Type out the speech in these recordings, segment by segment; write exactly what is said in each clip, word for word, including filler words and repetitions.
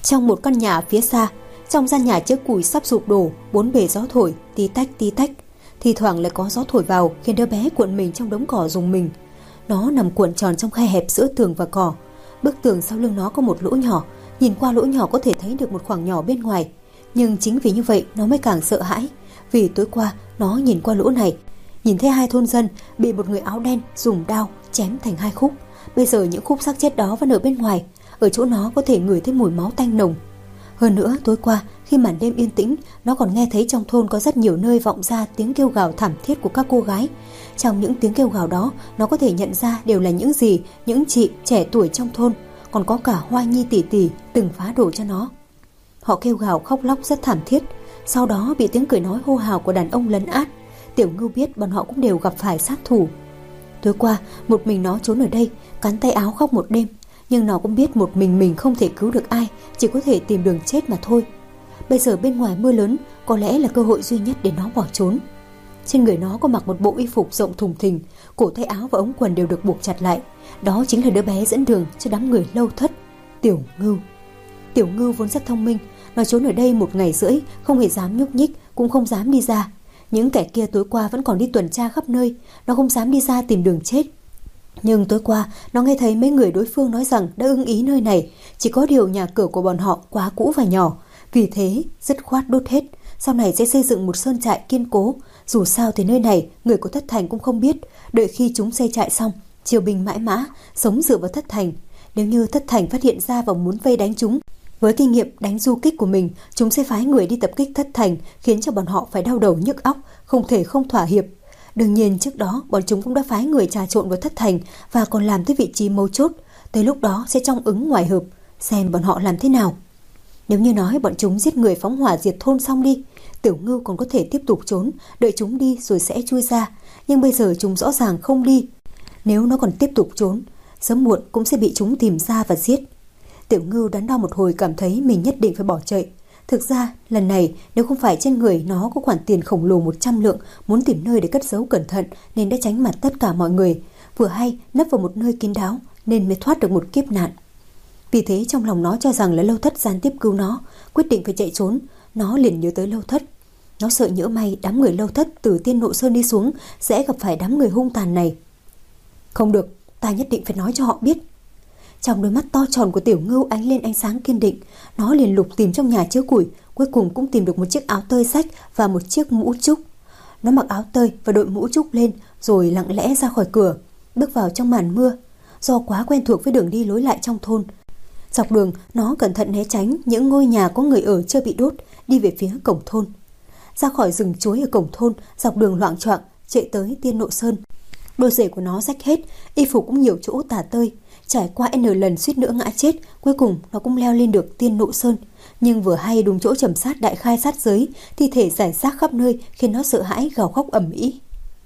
Trong một căn nhà phía xa, trong gian nhà chứa củi sắp sụp đổ, bốn bề gió thổi tí tách tí tách, thì thoảng lại có gió thổi vào khiến đứa bé cuộn mình trong đống cỏ rùng mình. Nó nằm cuộn tròn trong khe hẹp giữa tường và cỏ. Bức tường sau lưng nó có một lỗ nhỏ, nhìn qua lỗ nhỏ có thể thấy được một khoảng nhỏ bên ngoài. Nhưng chính vì như vậy nó mới càng sợ hãi, vì tối qua nó nhìn qua lỗ này, nhìn thấy hai thôn dân bị một người áo đen dùng đao chém thành hai khúc. Bây giờ những khúc xác chết đó vẫn ở bên ngoài, ở chỗ nó có thể ngửi thấy mùi máu tanh nồng. Hơn nữa, tối qua khi màn đêm yên tĩnh, nó còn nghe thấy trong thôn có rất nhiều nơi vọng ra tiếng kêu gào thảm thiết của các cô gái. Trong những tiếng kêu gào đó, nó có thể nhận ra đều là những gì những chị trẻ tuổi trong thôn, còn có cả Hoa Nhi tỷ tỷ từng phá đổ cho nó. Họ kêu gào khóc lóc rất thảm thiết, sau đó bị tiếng cười nói hô hào của đàn ông lấn át. Tiểu Ngưu biết bọn họ cũng đều gặp phải sát thủ. Tối qua, một mình nó trốn ở đây, cắn tay áo khóc một đêm. Nhưng nó cũng biết một mình mình không thể cứu được ai, chỉ có thể tìm đường chết mà thôi. Bây giờ bên ngoài mưa lớn, có lẽ là cơ hội duy nhất để nó bỏ trốn. Trên người nó có mặc một bộ y phục rộng thùng thình, cổ tay áo và ống quần đều được buộc chặt lại. Đó chính là đứa bé dẫn đường cho đám người Lâu Thất, Tiểu Ngưu. Tiểu Ngưu vốn rất thông minh, nó trốn ở đây một ngày rưỡi, không hề dám nhúc nhích, cũng không dám đi ra. Những kẻ kia tối qua vẫn còn đi tuần tra khắp nơi, nó không dám đi ra tìm đường chết. Nhưng tối qua nó nghe thấy mấy người đối phương nói rằng đã ưng ý nơi này, chỉ có điều nhà cửa của bọn họ quá cũ và nhỏ, vì thế dứt khoát đốt hết, sau này sẽ xây dựng một sơn trại kiên cố. Dù sao thì nơi này người của Thất Thành cũng không biết, đợi khi chúng xây trại xong, triều binh mãi mã, sống dựa vào Thất Thành. Nếu như Thất Thành phát hiện ra và muốn vây đánh chúng, với kinh nghiệm đánh du kích của mình, chúng sẽ phái người đi tập kích Thất Thành, khiến cho bọn họ phải đau đầu nhức óc, không thể không thỏa hiệp. Đương nhiên trước đó bọn chúng cũng đã phái người trà trộn vào Thất Thành và còn làm tới vị trí mấu chốt. Tới lúc đó sẽ trong ứng ngoài hợp, xem bọn họ làm thế nào. Nếu như nói bọn chúng giết người phóng hỏa diệt thôn xong đi, Tiểu Ngưu còn có thể tiếp tục trốn, đợi chúng đi rồi sẽ chui ra. Nhưng bây giờ chúng rõ ràng không đi. Nếu nó còn tiếp tục trốn, sớm muộn cũng sẽ bị chúng tìm ra và giết. Tiểu Ngưu đắn đo một hồi cảm thấy mình nhất định phải bỏ chạy. Thực ra lần này nếu không phải trên người nó có khoản tiền khổng lồ một trăm lượng, muốn tìm nơi để cất giấu cẩn thận nên đã tránh mặt tất cả mọi người, vừa hay nấp vào một nơi kín đáo nên mới thoát được một kiếp nạn. Vì thế trong lòng nó cho rằng là Lâu Thất gián tiếp cứu nó, quyết định phải chạy trốn. Nó liền nhớ tới Lâu Thất. Nó sợ nhỡ may đám người Lâu Thất từ Tiên Nộ Sơn đi xuống sẽ gặp phải đám người hung tàn này. Không được, ta nhất định phải nói cho họ biết. Trong đôi mắt to tròn của Tiểu Ngưu ánh lên ánh sáng kiên định. Nó liền lục tìm trong nhà chứa củi, cuối cùng cũng tìm được một chiếc áo tơi xách và một chiếc mũ trúc. Nó mặc áo tơi và đội mũ trúc lên, rồi lặng lẽ ra khỏi cửa, bước vào trong màn mưa. Do quá quen thuộc với đường đi lối lại trong thôn, dọc đường nó cẩn thận né tránh những ngôi nhà có người ở chưa bị đốt, đi về phía cổng thôn. Ra khỏi rừng chuối ở cổng thôn, dọc đường loạng choạng chạy tới Tiên Nộ Sơn. Đôi giày của nó rách hết, y phục cũng nhiều chỗ tả tơi. Trải qua n lần suýt nữa ngã chết, cuối cùng nó cũng leo lên được Tiên Nộ Sơn. Nhưng vừa hay đúng chỗ trầm sát đại khai sát giới, thi thể rải rác khắp nơi khiến nó sợ hãi gào khóc ầm ĩ.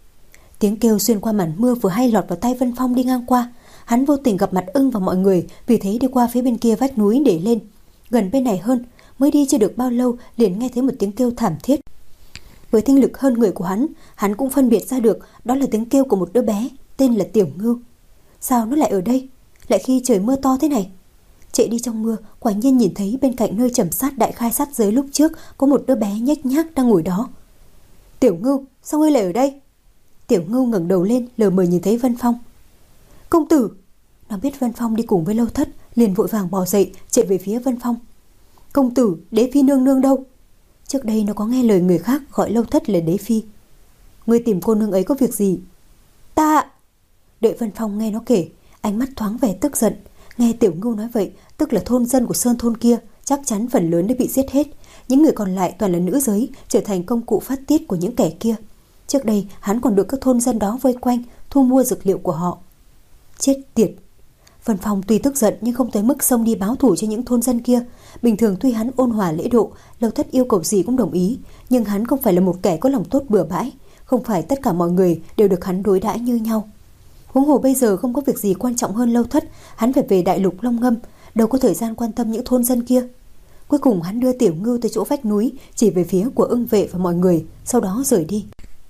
Tiếng kêu xuyên qua màn mưa vừa hay lọt vào tai Vân Phong đi ngang qua. Hắn vô tình gặp mặt Ưng và mọi người, vì thế đi qua phía bên kia vách núi để lên. Gần bên này hơn, mới đi chưa được bao lâu liền nghe thấy một tiếng kêu thảm thiết. Với tinh lực hơn người của hắn, hắn cũng phân biệt ra được đó là tiếng kêu của một đứa bé tên là Tiểu Ngưu. Sao nó lại ở đây, lại khi trời mưa to thế này? Chạy đi trong mưa, quả nhiên nhìn thấy bên cạnh nơi trầm sát đại khai sát giới lúc trước có một đứa bé nhếch nhác đang ngồi đó. Tiểu Ngưu, sao ngươi lại ở đây? Tiểu Ngưu ngẩng đầu lên, lờ mờ nhìn thấy Vân Phong. Công tử! Nó biết Vân Phong đi cùng với Lâu Thất, liền vội vàng bò dậy chạy về phía Vân Phong. Công tử, đế phi nương nương đâu? Trước đây nó có nghe lời người khác gọi Lâu Thất là đế phi. Ngươi tìm cô nương ấy có việc gì? Ta... Đợi Vân Phong nghe nó kể, ánh mắt thoáng vẻ tức giận. Nghe Tiểu Ngưu nói vậy, tức là thôn dân của sơn thôn kia chắc chắn phần lớn đã bị giết hết. Những người còn lại toàn là nữ giới, trở thành công cụ phát tiết của những kẻ kia. Trước đây hắn còn được các thôn dân đó vây quanh, thu mua dược liệu của họ. Chết tiệt! Vân Phong tuy tức giận nhưng không tới mức xông đi báo thù cho những thôn dân kia. Bình thường tuy hắn ôn hòa lễ độ, Lâu Thất yêu cầu gì cũng đồng ý, nhưng hắn không phải là một kẻ có lòng tốt bừa bãi. Không phải tất cả mọi người đều được hắn đối đãi như nhau. Huống hồ bây giờ không có việc gì quan trọng hơn Lâu Thất, hắn phải về đại lục Long Ngâm, đâu có thời gian quan tâm những thôn dân kia. Cuối cùng hắn đưa Tiểu Ngưu tới chỗ vách núi, chỉ về phía của Ưng vệ và mọi người, sau đó rời đi.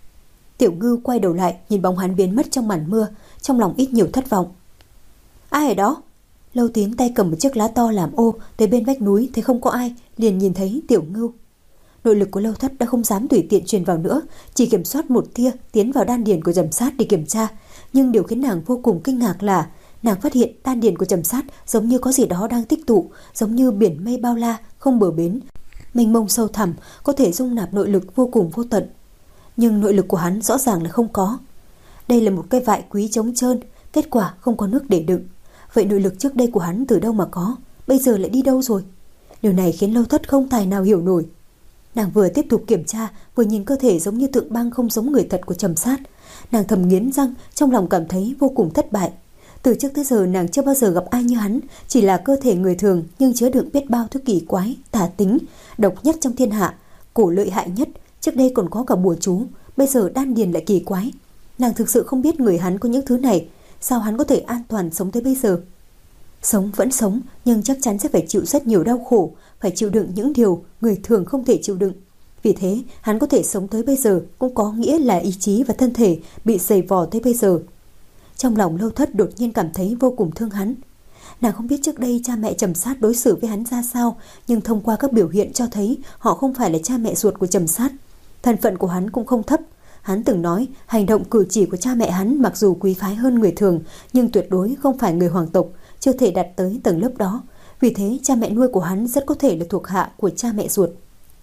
Tiểu Ngưu quay đầu lại nhìn bóng hắn biến mất trong màn mưa, trong lòng ít nhiều thất vọng. Ai ở đó? Lâu Tín tay cầm một chiếc lá to làm ô tới bên vách núi, thấy không có ai, liền nhìn thấy Tiểu Ngưu. Nội lực của Lâu Thất đã không dám tùy tiện truyền vào nữa, chỉ kiểm soát một tia tiến vào đan điền của Trầm Sát để kiểm tra. Nhưng điều khiến nàng vô cùng kinh ngạc là nàng phát hiện đan điền của Trầm Sát giống như có gì đó đang tích tụ, giống như biển mây bao la không bờ bến, mênh mông sâu thẳm, có thể dung nạp nội lực vô cùng vô tận. Nhưng nội lực của hắn rõ ràng là không có. Đây là một cái vại quý trống trơn, kết quả không có nước để đựng. Vậy nội lực trước đây của hắn từ đâu mà có, bây giờ lại đi đâu rồi? Điều này khiến Lâu Thất không tài nào hiểu nổi. Nàng vừa tiếp tục kiểm tra, vừa nhìn cơ thể giống như tượng băng không giống người thật của Trầm Sát. Nàng thầm nghiến răng, trong lòng cảm thấy vô cùng thất bại. Từ trước tới giờ nàng chưa bao giờ gặp ai như hắn, chỉ là cơ thể người thường nhưng chứa đựng biết bao thứ kỳ quái, tà tính, độc nhất trong thiên hạ, cổ lợi hại nhất. Trước đây còn có cả bùa chú, bây giờ đan điền lại kỳ quái. Nàng thực sự không biết người hắn có những thứ này, sao hắn có thể an toàn sống tới bây giờ? Sống vẫn sống, nhưng chắc chắn sẽ phải chịu rất nhiều đau khổ, phải chịu đựng những điều người thường không thể chịu đựng. Vì thế, hắn có thể sống tới bây giờ cũng có nghĩa là ý chí và thân thể bị dày vò tới bây giờ. Trong lòng Lâu Thất đột nhiên cảm thấy vô cùng thương hắn. Nàng không biết trước đây cha mẹ Trầm Sát đối xử với hắn ra sao, nhưng thông qua các biểu hiện cho thấy họ không phải là cha mẹ ruột của Trầm Sát. Thân phận của hắn cũng không thấp. Hắn từng nói hành động cử chỉ của cha mẹ hắn mặc dù quý phái hơn người thường, nhưng tuyệt đối không phải người hoàng tộc, chưa thể đạt tới tầng lớp đó. Vì thế cha mẹ nuôi của hắn rất có thể là thuộc hạ của cha mẹ ruột.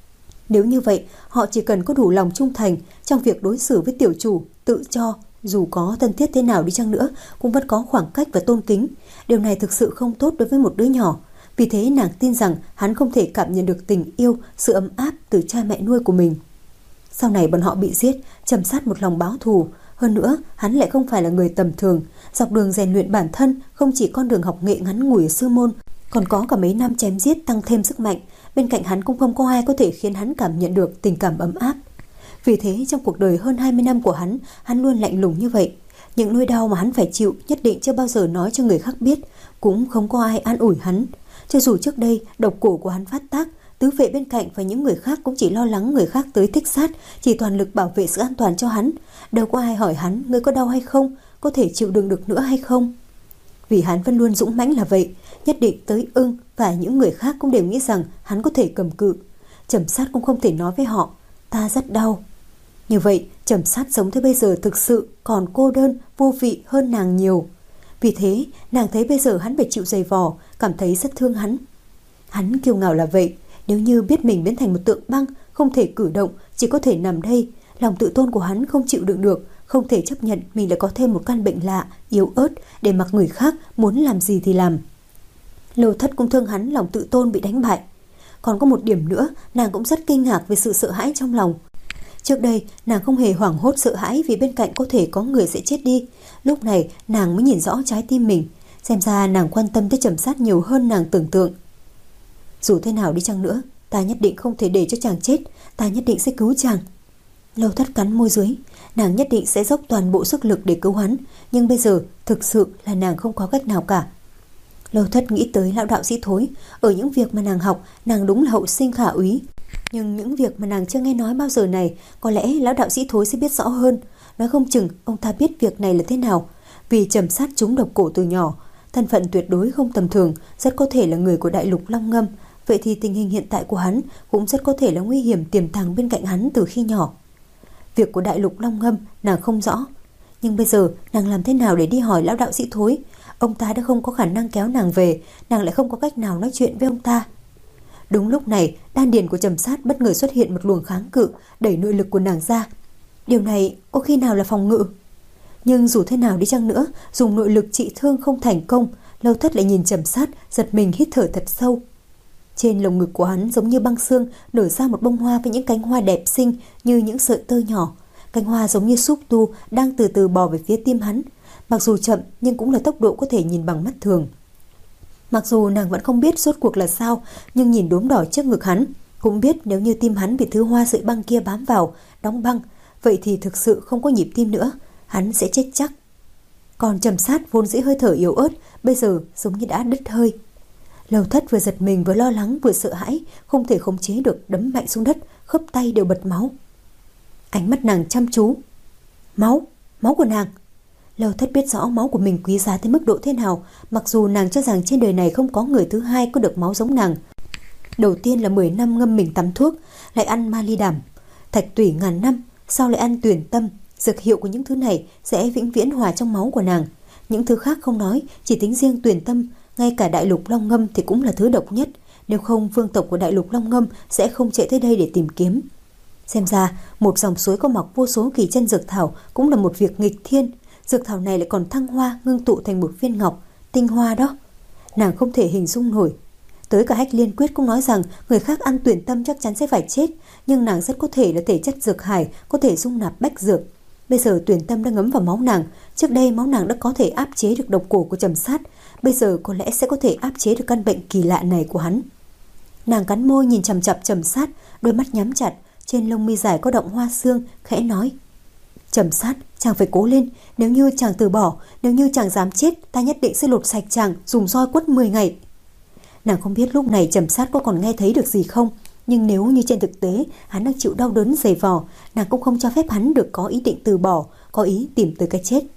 Nếu như vậy, họ chỉ cần có đủ lòng trung thành trong việc đối xử với tiểu chủ, tự cho dù có thân thiết thế nào đi chăng nữa cũng vẫn có khoảng cách và tôn kính. Điều này thực sự không tốt đối với một đứa nhỏ. Vì thế nàng tin rằng hắn không thể cảm nhận được tình yêu, sự ấm áp từ cha mẹ nuôi của mình. Sau này bọn họ bị giết, Trầm Sát một lòng báo thù. Hơn nữa, hắn lại không phải là người tầm thường. Dọc đường rèn luyện bản thân, không chỉ con đường học nghệ ngắn ngủi ở sư môn, còn có cả mấy năm chém giết tăng thêm sức mạnh. Bên cạnh hắn cũng không có ai có thể khiến hắn cảm nhận được tình cảm ấm áp. Vì thế trong cuộc đời hơn hai mươi năm của hắn, hắn luôn lạnh lùng như vậy. Những nỗi đau mà hắn phải chịu nhất định chưa bao giờ nói cho người khác biết, cũng không có ai an ủi hắn. Cho dù trước đây độc cổ của hắn phát tác, tứ vệ bên cạnh và những người khác cũng chỉ lo lắng người khác tới thích sát, chỉ toàn lực bảo vệ sự an toàn cho hắn. Đâu có ai hỏi hắn ngươi có đau hay không, có thể chịu đựng được nữa hay không. Vì hắn vẫn luôn dũng mãnh là vậy, nhất định tới Ưng và những người khác cũng đều nghĩ rằng hắn có thể cầm cự. Trầm Sát cũng không thể nói với họ ta rất đau. Như vậy Trầm Sát sống tới bây giờ thực sự còn cô đơn, vô vị hơn nàng nhiều. Vì thế nàng thấy bây giờ hắn phải chịu dày vò, cảm thấy rất thương hắn. Hắn kiêu ngạo là vậy, nếu như biết mình biến thành một tượng băng, không thể cử động, chỉ có thể nằm đây, lòng tự tôn của hắn không chịu đựng được, không thể chấp nhận mình lại có thêm một căn bệnh lạ, yếu ớt để mặc người khác muốn làm gì thì làm. Lâu Thất cũng thương hắn lòng tự tôn bị đánh bại. Còn có một điểm nữa, nàng cũng rất kinh ngạc về sự sợ hãi trong lòng. Trước đây nàng không hề hoảng hốt sợ hãi vì bên cạnh có thể có người sẽ chết đi. Lúc này nàng mới nhìn rõ trái tim mình. Xem ra nàng quan tâm tới Trầm Sát nhiều hơn nàng tưởng tượng. Dù thế nào đi chăng nữa, ta nhất định không thể để cho chàng chết, ta nhất định sẽ cứu chàng. Lâu Thất cắn môi dưới, nàng nhất định sẽ dốc toàn bộ sức lực để cứu hắn, nhưng bây giờ thực sự là nàng không có cách nào cả. Lâu Thất nghĩ tới lão đạo sĩ Thối, ở những việc mà nàng học, nàng đúng là hậu sinh khả úy. Nhưng những việc mà nàng chưa nghe nói bao giờ này, có lẽ lão đạo sĩ Thối sẽ biết rõ hơn. Nói không chừng ông ta biết việc này là thế nào. Vì Trầm Sát trúng độc cổ từ nhỏ, thân phận tuyệt đối không tầm thường, rất có thể là người của đại lục Long Ngâm. Vậy thì tình hình hiện tại của hắn cũng rất có thể là nguy hiểm tiềm tàng bên cạnh hắn từ khi nhỏ. Việc của đại lục Long Ngâm nàng không rõ, nhưng bây giờ nàng làm thế nào để đi hỏi lão đạo sĩ Thối? Ông ta đã không có khả năng kéo nàng về, nàng lại không có cách nào nói chuyện với ông ta. Đúng lúc này, đan điền của Trầm Sát bất ngờ xuất hiện một luồng kháng cự, đẩy nội lực của nàng ra. Điều này có khi nào là phòng ngự? Nhưng dù thế nào đi chăng nữa, dùng nội lực trị thương không thành công, Lâu Thất lại nhìn Trầm Sát, giật mình hít thở thật sâu. Trên lồng ngực của hắn giống như băng xương nở ra một bông hoa với những cánh hoa đẹp xinh như những sợi tơ nhỏ. Cánh hoa giống như xúc tu đang từ từ bò về phía tim hắn. Mặc dù chậm nhưng cũng là tốc độ có thể nhìn bằng mắt thường. Mặc dù nàng vẫn không biết rốt cuộc là sao, nhưng nhìn đốm đỏ trước ngực hắn, cũng biết nếu như tim hắn bị thứ hoa sợi băng kia bám vào, đóng băng, vậy thì thực sự không có nhịp tim nữa, hắn sẽ chết chắc. Còn Trầm Sát vốn dĩ hơi thở yếu ớt, bây giờ giống như đã đứt hơi. Lâu Thất vừa giật mình vừa lo lắng vừa sợ hãi, không thể khống chế được đấm mạnh xuống đất, khớp tay đều bật máu. Ánh mắt nàng chăm chú. Máu, máu của nàng. Lâu Thất biết rõ máu của mình quý giá tới mức độ thế nào, mặc dù nàng cho rằng trên đời này không có người thứ hai có được máu giống nàng. Đầu tiên là mười năm ngâm mình tắm thuốc, lại ăn ma ly đảm, thạch tủy ngàn năm, sau lại ăn tuyển tâm. Dược hiệu của những thứ này sẽ vĩnh viễn hòa trong máu của nàng. Những thứ khác không nói, chỉ tính riêng tuyển tâm, ngay cả đại lục Long Ngâm thì cũng là thứ độc nhất. Nếu không, vương tộc của đại lục Long Ngâm sẽ không chạy tới đây để tìm kiếm. Xem ra, một dòng suối có mọc vô số kỳ chân dược thảo cũng là một việc nghịch thiên. Dược thảo này lại còn thăng hoa, ngưng tụ thành một viên ngọc, tinh hoa đó. Nàng không thể hình dung nổi. Tới cả Hách Liên Quyết cũng nói rằng người khác ăn tuyển tâm chắc chắn sẽ phải chết, nhưng nàng rất có thể là thể chất dược hải, có thể dung nạp bách dược. Bây giờ tuyển tâm đã ngấm vào máu nàng, trước đây máu nàng đã có thể áp chế được độc cổ của Trầm Sát, bây giờ có lẽ sẽ có thể áp chế được căn bệnh kỳ lạ này của hắn. Nàng cắn môi nhìn chằm chằm Trầm Sát, đôi mắt nhắm chặt, trên lông mi dài có động hoa xương, khẽ nói: Trầm Sát, chàng phải cố lên, nếu như chàng từ bỏ, nếu như chàng dám chết, ta nhất định sẽ lột sạch chàng, dùng roi quất mười ngày. Nàng không biết lúc này Trầm Sát có còn nghe thấy được gì không, nhưng nếu như trên thực tế hắn đang chịu đau đớn dày vò, nàng cũng không cho phép hắn được có ý định từ bỏ, có ý tìm tới cái chết.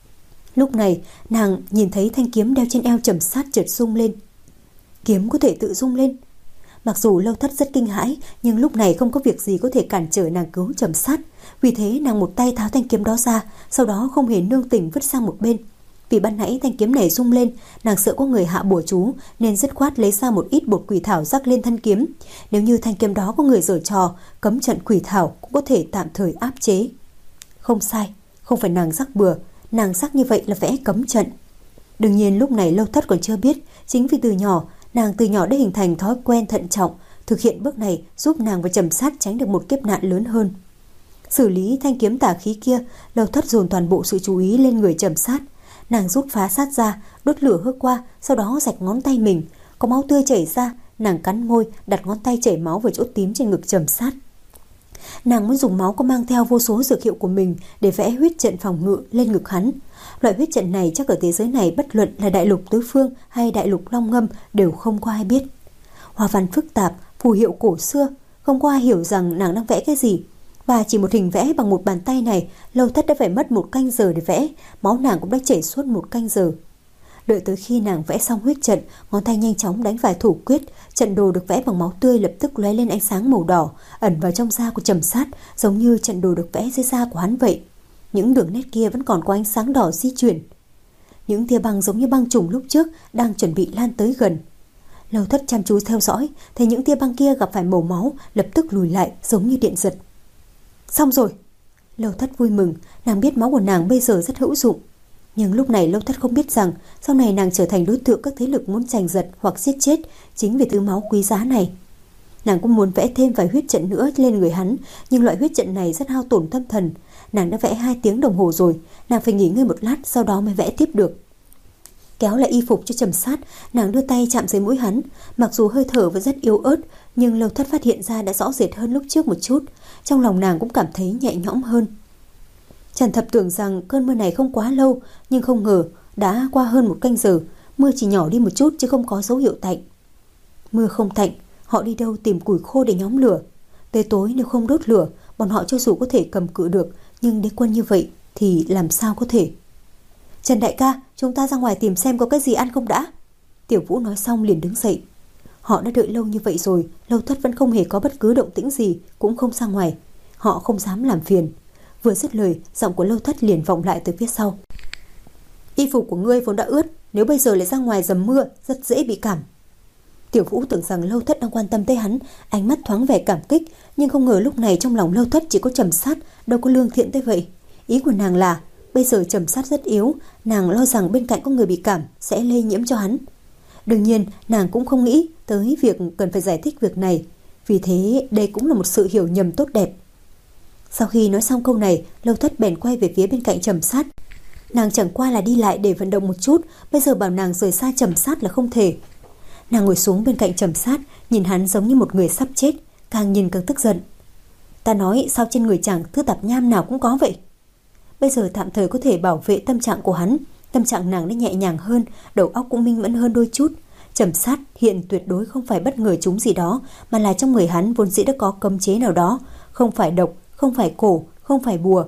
Lúc này nàng nhìn thấy thanh kiếm đeo trên eo Trầm Sát chợt rung lên. Kiếm có thể tự rung lên. Mặc dù Lâu Thất rất kinh hãi, nhưng lúc này không có việc gì có thể cản trở nàng cứu Trầm Sát. Vì thế nàng một tay tháo thanh kiếm đó ra, sau đó không hề nương tình vứt sang một bên. Vì ban nãy thanh kiếm này rung lên, nàng sợ có người hạ bùa chú, nên dứt khoát lấy ra một ít bột quỷ thảo rắc lên thân kiếm. Nếu như thanh kiếm đó có người giở trò, cấm trận quỷ thảo cũng có thể tạm thời áp chế. Không sai, không phải nàng rắc bừa, nàng rắc như vậy là vẽ cấm trận. Đương nhiên lúc này Lâu Thất còn chưa biết, chính vì từ nhỏ nàng từ nhỏ đã hình thành thói quen thận trọng, thực hiện bước này giúp nàng và Trầm Sát tránh được một kiếp nạn lớn hơn. Xử lý thanh kiếm tà khí kia, Lâu Thất dồn toàn bộ sự chú ý lên người Trầm Sát. Nàng rút phá sát ra, đốt lửa hơ qua, sau đó rạch ngón tay mình, có máu tươi chảy ra. Nàng cắn môi, đặt ngón tay chảy máu vào chỗ tím trên ngực Trầm Sát. Nàng muốn dùng máu có mang theo vô số dược hiệu của mình để vẽ huyết trận phòng ngự lên ngực hắn. Loại huyết trận này chắc ở thế giới này bất luận là đại lục tứ phương hay đại lục Long Ngâm đều không có ai biết. Hoa văn phức tạp, phù hiệu cổ xưa, không có ai hiểu rằng nàng đang vẽ cái gì. Và chỉ một hình vẽ bằng một bàn tay này, Lâu Thất đã phải mất một canh giờ để vẽ, máu nàng cũng đã chảy suốt một canh giờ. Đợi tới khi nàng vẽ xong huyết trận, ngón tay nhanh chóng đánh vài thủ quyết, trận đồ được vẽ bằng máu tươi lập tức lóe lên ánh sáng màu đỏ, ẩn vào trong da của Trầm Sát, giống như trận đồ được vẽ dưới da của hắn vậy. Những đường nét kia vẫn còn có ánh sáng đỏ di chuyển. Những tia băng giống như băng trùng lúc trước đang chuẩn bị lan tới gần. Lâu Thất chăm chú theo dõi, thấy những tia băng kia gặp phải màu máu, lập tức lùi lại giống như điện giật. Xong rồi. Lâu Thất vui mừng, nàng biết máu của nàng bây giờ rất hữu dụng. Nhưng lúc này Lâu Thất không biết rằng sau này nàng trở thành đối tượng các thế lực muốn giành giật hoặc giết chết chính vì thứ máu quý giá này. Nàng cũng muốn vẽ thêm vài huyết trận nữa lên người hắn, nhưng loại huyết trận này rất hao tổn tâm thần. Nàng đã vẽ hai tiếng đồng hồ rồi, nàng phải nghỉ ngơi một lát sau đó mới vẽ tiếp được. Kéo lại y phục cho Trầm Sát, nàng đưa tay chạm dưới mũi hắn. Mặc dù hơi thở vẫn rất yếu ớt, nhưng Lâu Thất phát hiện ra đã rõ rệt hơn lúc trước một chút. Trong lòng nàng cũng cảm thấy nhẹ nhõm hơn. Trần Thập tưởng rằng cơn mưa này không quá lâu, nhưng không ngờ đã qua hơn một canh giờ, mưa chỉ nhỏ đi một chút chứ không có dấu hiệu tạnh. Mưa không tạnh, họ đi đâu tìm củi khô để nhóm lửa? Tới tối nếu không đốt lửa, bọn họ cho dù có thể cầm cự được, nhưng đế quân như vậy thì làm sao có thể? Trần đại ca, chúng ta ra ngoài tìm xem có cái gì ăn không đã. Tiểu Vũ nói xong liền đứng dậy. Họ đã đợi lâu như vậy rồi, Lâu Thất vẫn không hề có bất cứ động tĩnh gì, cũng không ra ngoài. Họ không dám làm phiền. Vừa dứt lời, giọng của Lâu Thất liền vọng lại từ phía sau. Y phục của ngươi vốn đã ướt, nếu bây giờ lại ra ngoài dầm mưa, rất dễ bị cảm. Tiểu Vũ tưởng rằng Lâu Thất đang quan tâm tới hắn, ánh mắt thoáng vẻ cảm kích, nhưng không ngờ lúc này trong lòng Lâu Thất chỉ có Trầm Sát, đâu có lương thiện tới vậy. Ý của nàng là bây giờ Trầm Sát rất yếu, nàng lo rằng bên cạnh có người bị cảm sẽ lây nhiễm cho hắn. Đương nhiên nàng cũng không nghĩ tới việc cần phải giải thích việc này, vì thế đây cũng là một sự hiểu nhầm tốt đẹp. Sau khi nói xong câu này, Lâu Thất bèn quay về phía bên cạnh Trầm Sát. Nàng chẳng qua là đi lại để vận động một chút, bây giờ bảo nàng rời xa Trầm Sát là không thể. Nàng ngồi xuống bên cạnh Trầm Sát, nhìn hắn giống như một người sắp chết, càng nhìn càng tức giận. Ta nói sao trên người chàng thứ tạp nham nào cũng có vậy? Bây giờ tạm thời có thể bảo vệ tâm trạng của hắn, tâm trạng nàng đã nhẹ nhàng hơn, đầu óc cũng minh mẫn hơn đôi chút. Trầm Sát hiện tuyệt đối không phải bất ngờ trúng gì đó, mà là trong người hắn vốn dĩ đã có cấm chế nào đó, không phải độc, không phải cổ, không phải bùa.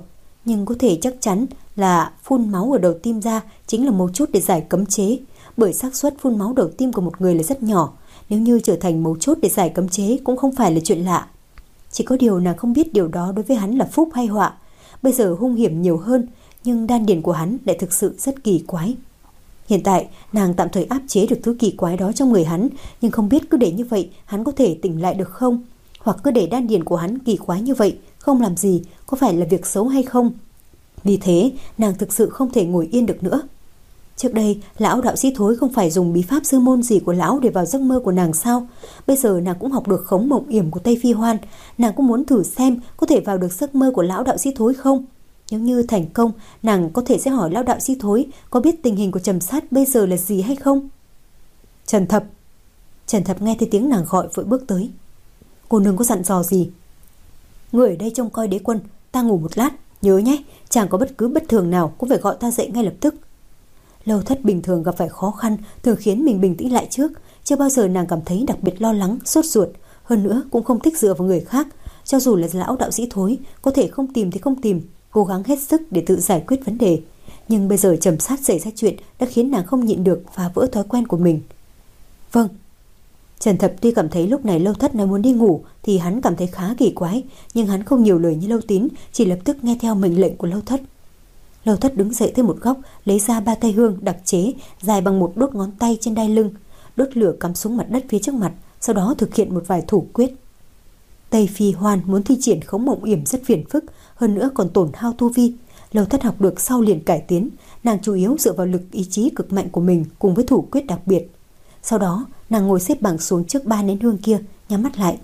nhưng có thể chắc chắn là phun máu ở đầu tim ra chính là mấu chốt để giải cấm chế, bởi xác suất phun máu đầu tim của một người là rất nhỏ, nếu như trở thành mấu chốt để giải cấm chế cũng không phải là chuyện lạ. Chỉ có điều nàng không biết điều đó đối với hắn là phúc hay họa. Bây giờ hung hiểm nhiều hơn, nhưng đan điền của hắn lại thực sự rất kỳ quái. Hiện tại nàng tạm thời áp chế được thứ kỳ quái đó trong người hắn, nhưng không biết cứ để như vậy hắn có thể tỉnh lại được không, hoặc cứ để đan điền của hắn kỳ quái như vậy không làm gì có phải là việc xấu hay không. Vì thế nàng thực sự không thể ngồi yên được nữa. Trước đây lão đạo sĩ thối không phải dùng bí pháp sư môn gì của lão để vào giấc mơ của nàng sao? Bây giờ nàng cũng học được khống mộng yểm của Tây Phi Hoan, nàng cũng muốn thử xem có thể vào được giấc mơ của lão đạo sĩ thối không. Nếu như thành công, nàng có thể sẽ hỏi lão đạo sĩ thối có biết tình hình của Trầm Sát bây giờ là gì hay không. Trần Thập. Trần Thập nghe thấy tiếng nàng gọi vội bước tới. Cô nương có dặn dò gì? Người ở đây trông coi đế quân, ta ngủ một lát, nhớ nhé, chẳng có bất cứ bất thường nào cũng phải gọi ta dậy ngay lập tức. Lâu Thất bình thường gặp phải khó khăn thường khiến mình bình tĩnh lại trước, chưa bao giờ nàng cảm thấy đặc biệt lo lắng, sốt ruột, hơn nữa cũng không thích dựa vào người khác, cho dù là lão đạo sĩ thối, có thể không tìm thì không tìm, cố gắng hết sức để tự giải quyết vấn đề. Nhưng bây giờ Trầm Sát xảy ra chuyện đã khiến nàng không nhịn được phá vỡ thói quen của mình. Vâng. Trần Thập tuy cảm thấy lúc này Lâu Thất nói muốn đi ngủ thì hắn cảm thấy khá kỳ quái, nhưng hắn không nhiều lời như Lâu Tín, chỉ lập tức nghe theo mệnh lệnh của Lâu Thất. Lâu Thất đứng dậy tới một góc, lấy ra ba cây hương đặc chế dài bằng một đốt ngón tay trên đai lưng, đốt lửa cắm xuống mặt đất phía trước mặt, sau đó thực hiện một vài thủ quyết. Tây Phi Hoan muốn thi triển khống mộng yểm rất phiền phức, hơn nữa còn tổn hao tu vi. Lâu Thất học được sau liền cải tiến, nàng chủ yếu dựa vào lực ý chí cực mạnh của mình cùng với thủ quyết đặc biệt. Sau đó nàng ngồi xếp bằng xuống trước ba nén hương kia, nhắm mắt lại.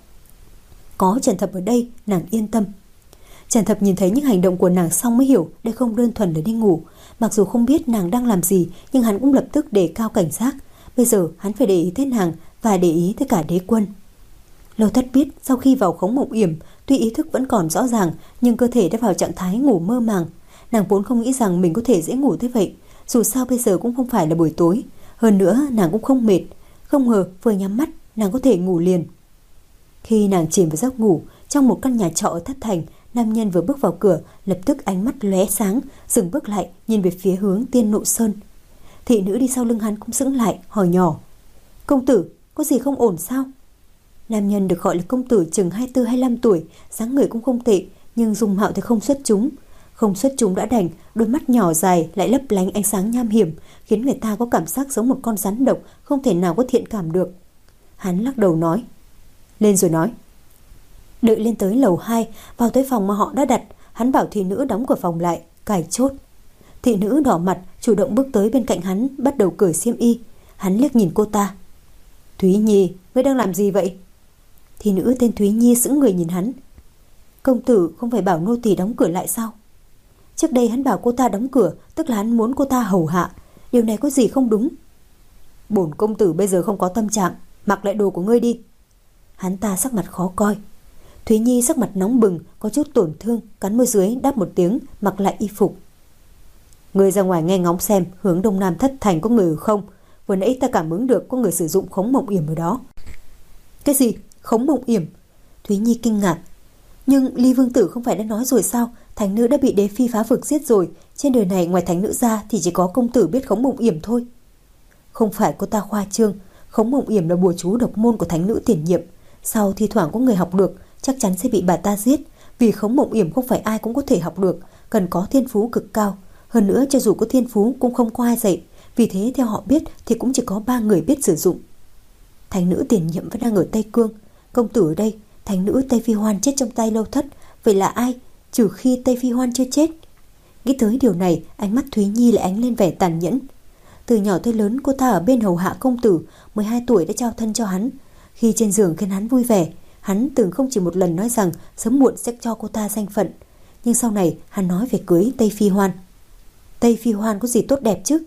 Có Trần Thập ở đây, nàng yên tâm. Trần Thập nhìn thấy những hành động của nàng xong mới hiểu đây không đơn thuần là đi ngủ. Mặc dù không biết nàng đang làm gì, nhưng hắn cũng lập tức đề cao cảnh giác. Bây giờ hắn phải để ý tới nàng và để ý tới cả đế quân. Lâu Thất biết sau khi vào khống mộng yểm, tuy ý thức vẫn còn rõ ràng, nhưng cơ thể đã vào trạng thái ngủ mơ màng. Nàng vốn không nghĩ rằng mình có thể dễ ngủ thế vậy, dù sao bây giờ cũng không phải là buổi tối. Hơn nữa nàng cũng không mệt, không ngờ vừa nhắm mắt nàng có thể ngủ liền. Khi nàng chìm vào giấc ngủ, trong một căn nhà trọ ở Thất Thành, nam nhân vừa bước vào cửa, lập tức ánh mắt lóe sáng, dừng bước lại nhìn về phía hướng Tiên Nộ Sơn. Thị nữ đi sau lưng hắn cũng sững lại, hỏi nhỏ: "Công tử, có gì không ổn sao?" Nam nhân được gọi là công tử chừng hai mươi tư hai mươi lăm tuổi, dáng người cũng không tệ, nhưng dung mạo thì không xuất chúng. Không xuất chúng đã đành, đôi mắt nhỏ dài lại lấp lánh ánh sáng nham hiểm, khiến người ta có cảm giác giống một con rắn độc, không thể nào có thiện cảm được. Hắn lắc đầu nói: "Lên rồi nói." Đợi lên tới lầu hai, vào tới phòng mà họ đã đặt, hắn bảo thị nữ đóng cửa phòng lại, cài chốt. Thị nữ đỏ mặt, chủ động bước tới bên cạnh hắn, bắt đầu cởi xiêm y. Hắn liếc nhìn cô ta: "Thúy Nhi, ngươi đang làm gì vậy?" Thị nữ tên Thúy Nhi sững người nhìn hắn. "Công tử không phải bảo nô tỳ đóng cửa lại sao?" Trước đây hắn bảo cô ta đóng cửa, tức là hắn muốn cô ta hầu hạ. Điều này có gì không đúng? "Bổn công tử bây giờ không có tâm trạng, mặc lại đồ của ngươi đi." Hắn ta sắc mặt khó coi. Thúy Nhi sắc mặt nóng bừng, có chút tổn thương, cắn môi dưới đáp một tiếng, mặc lại y phục. "Ngươi ra ngoài nghe ngóng xem hướng đông nam Thất Thành có người không? Vừa nãy ta cảm ứng được có người sử dụng khống mộng yểm ở đó." "Cái gì? Khống mộng yểm?" Thúy Nhi kinh ngạc. "Nhưng Ly Vương Tử không phải đã nói rồi sao? Thánh nữ đã bị đế phi phá vực giết rồi. Trên đời này ngoài thánh nữ ra thì chỉ có công tử biết khống mộng yểm thôi." "Không phải cô ta khoa trương. Khống mộng yểm là bùa chú độc môn của thánh nữ tiền nhiệm. Sau thi thoảng có người học được, chắc chắn sẽ bị bà ta giết. Vì khống mộng yểm không phải ai cũng có thể học được, cần có thiên phú cực cao. Hơn nữa cho dù có thiên phú cũng không có ai dạy. Vì thế theo họ biết thì cũng chỉ có ba người biết sử dụng. Thánh nữ tiền nhiệm vẫn đang ở Tây Cương. Công tử ở đây, thánh nữ Tây Phi Hoan chết trong tay Lâu Thất. Vậy là ai? Trừ khi Tây Phi Hoan chưa chết." Nghĩ tới điều này, ánh mắt Thúy Nhi lại ánh lên vẻ tàn nhẫn. Từ nhỏ tới lớn cô ta ở bên hầu hạ công tử, mười hai tuổi đã trao thân cho hắn. Khi trên giường khiến hắn vui vẻ, hắn từng không chỉ một lần nói rằng sớm muộn sẽ cho cô ta danh phận. Nhưng sau này hắn nói về cưới Tây Phi Hoan. Tây Phi Hoan có gì tốt đẹp chứ?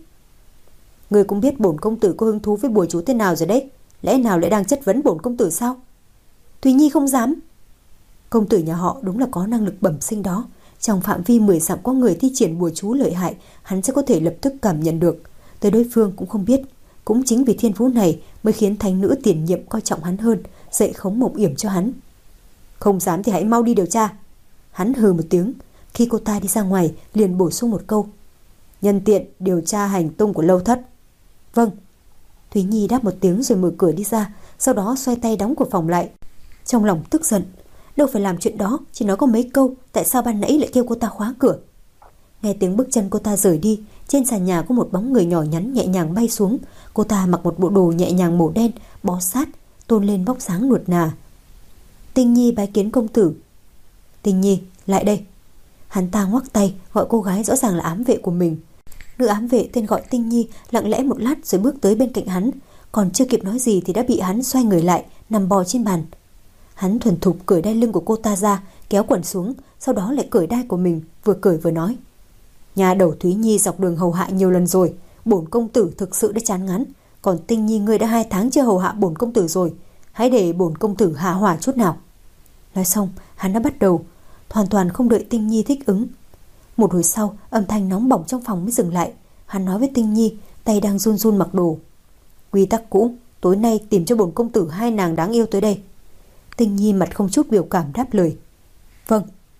"Người cũng biết bổn công tử có hứng thú với bùa chú thế nào rồi đấy. Lẽ nào lại đang chất vấn bổn công tử sao?" Thúy Nhi không dám. Công tử nhà họ đúng là có năng lực bẩm sinh đó. Trong phạm vi mười dặm có người thi triển bùa chú lợi hại, hắn sẽ có thể lập tức cảm nhận được. Tới đối phương cũng không biết. Cũng chính vì thiên phú này mới khiến thánh nữ tiền nhiệm coi trọng hắn hơn, dạy khống mộng yểm cho hắn. "Không dám thì hãy mau đi điều tra." Hắn hừ một tiếng. Khi cô ta đi ra ngoài, liền bổ sung một câu: "Nhân tiện điều tra hành tung của Lâu Thất." "Vâng." Thúy Nhi đáp một tiếng rồi mở cửa đi ra, sau đó xoay tay đóng cửa phòng lại. Trong lòng tức giận, đâu phải làm chuyện đó, chỉ nói có mấy câu, tại sao ban nãy lại kêu cô ta khóa cửa. Nghe tiếng bước chân cô ta rời đi, trên sàn nhà có một bóng người nhỏ nhắn nhẹ nhàng bay xuống. Cô ta mặc một bộ đồ nhẹ nhàng màu đen, bó sát, tôn lên vóc dáng nuột nà. "Tinh Nhi bái kiến công tử." "Tinh Nhi, lại đây." Hắn ta ngoắc tay gọi cô gái rõ ràng là ám vệ của mình. Nữ ám vệ tên gọi Tinh Nhi lặng lẽ một lát rồi bước tới bên cạnh hắn, còn chưa kịp nói gì thì đã bị hắn xoay người lại, nằm bò trên bàn. Hắn thuần thục cởi đai lưng của cô ta ra, kéo quần xuống, sau đó lại cởi đai của mình, vừa cởi vừa nói: "Nhà đầu Thúy Nhi dọc đường hầu hạ nhiều lần rồi, bổn công tử thực sự đã chán ngán. Còn Tinh Nhi ngươi đã hai tháng chưa hầu hạ bổn công tử rồi, hãy để bổn công tử hạ hỏa chút nào." Nói xong, hắn đã bắt đầu, hoàn toàn không đợi Tinh Nhi thích ứng. Một hồi sau, âm thanh nóng bỏng trong phòng mới dừng lại. Hắn nói với Tinh Nhi, tay đang run run mặc đồ: "Quy tắc cũ, tối nay tìm cho bổn công tử hai nàng đáng yêu tới đây." Tinh Nhi mặt không chút biểu cảm đáp lời: "Vâng."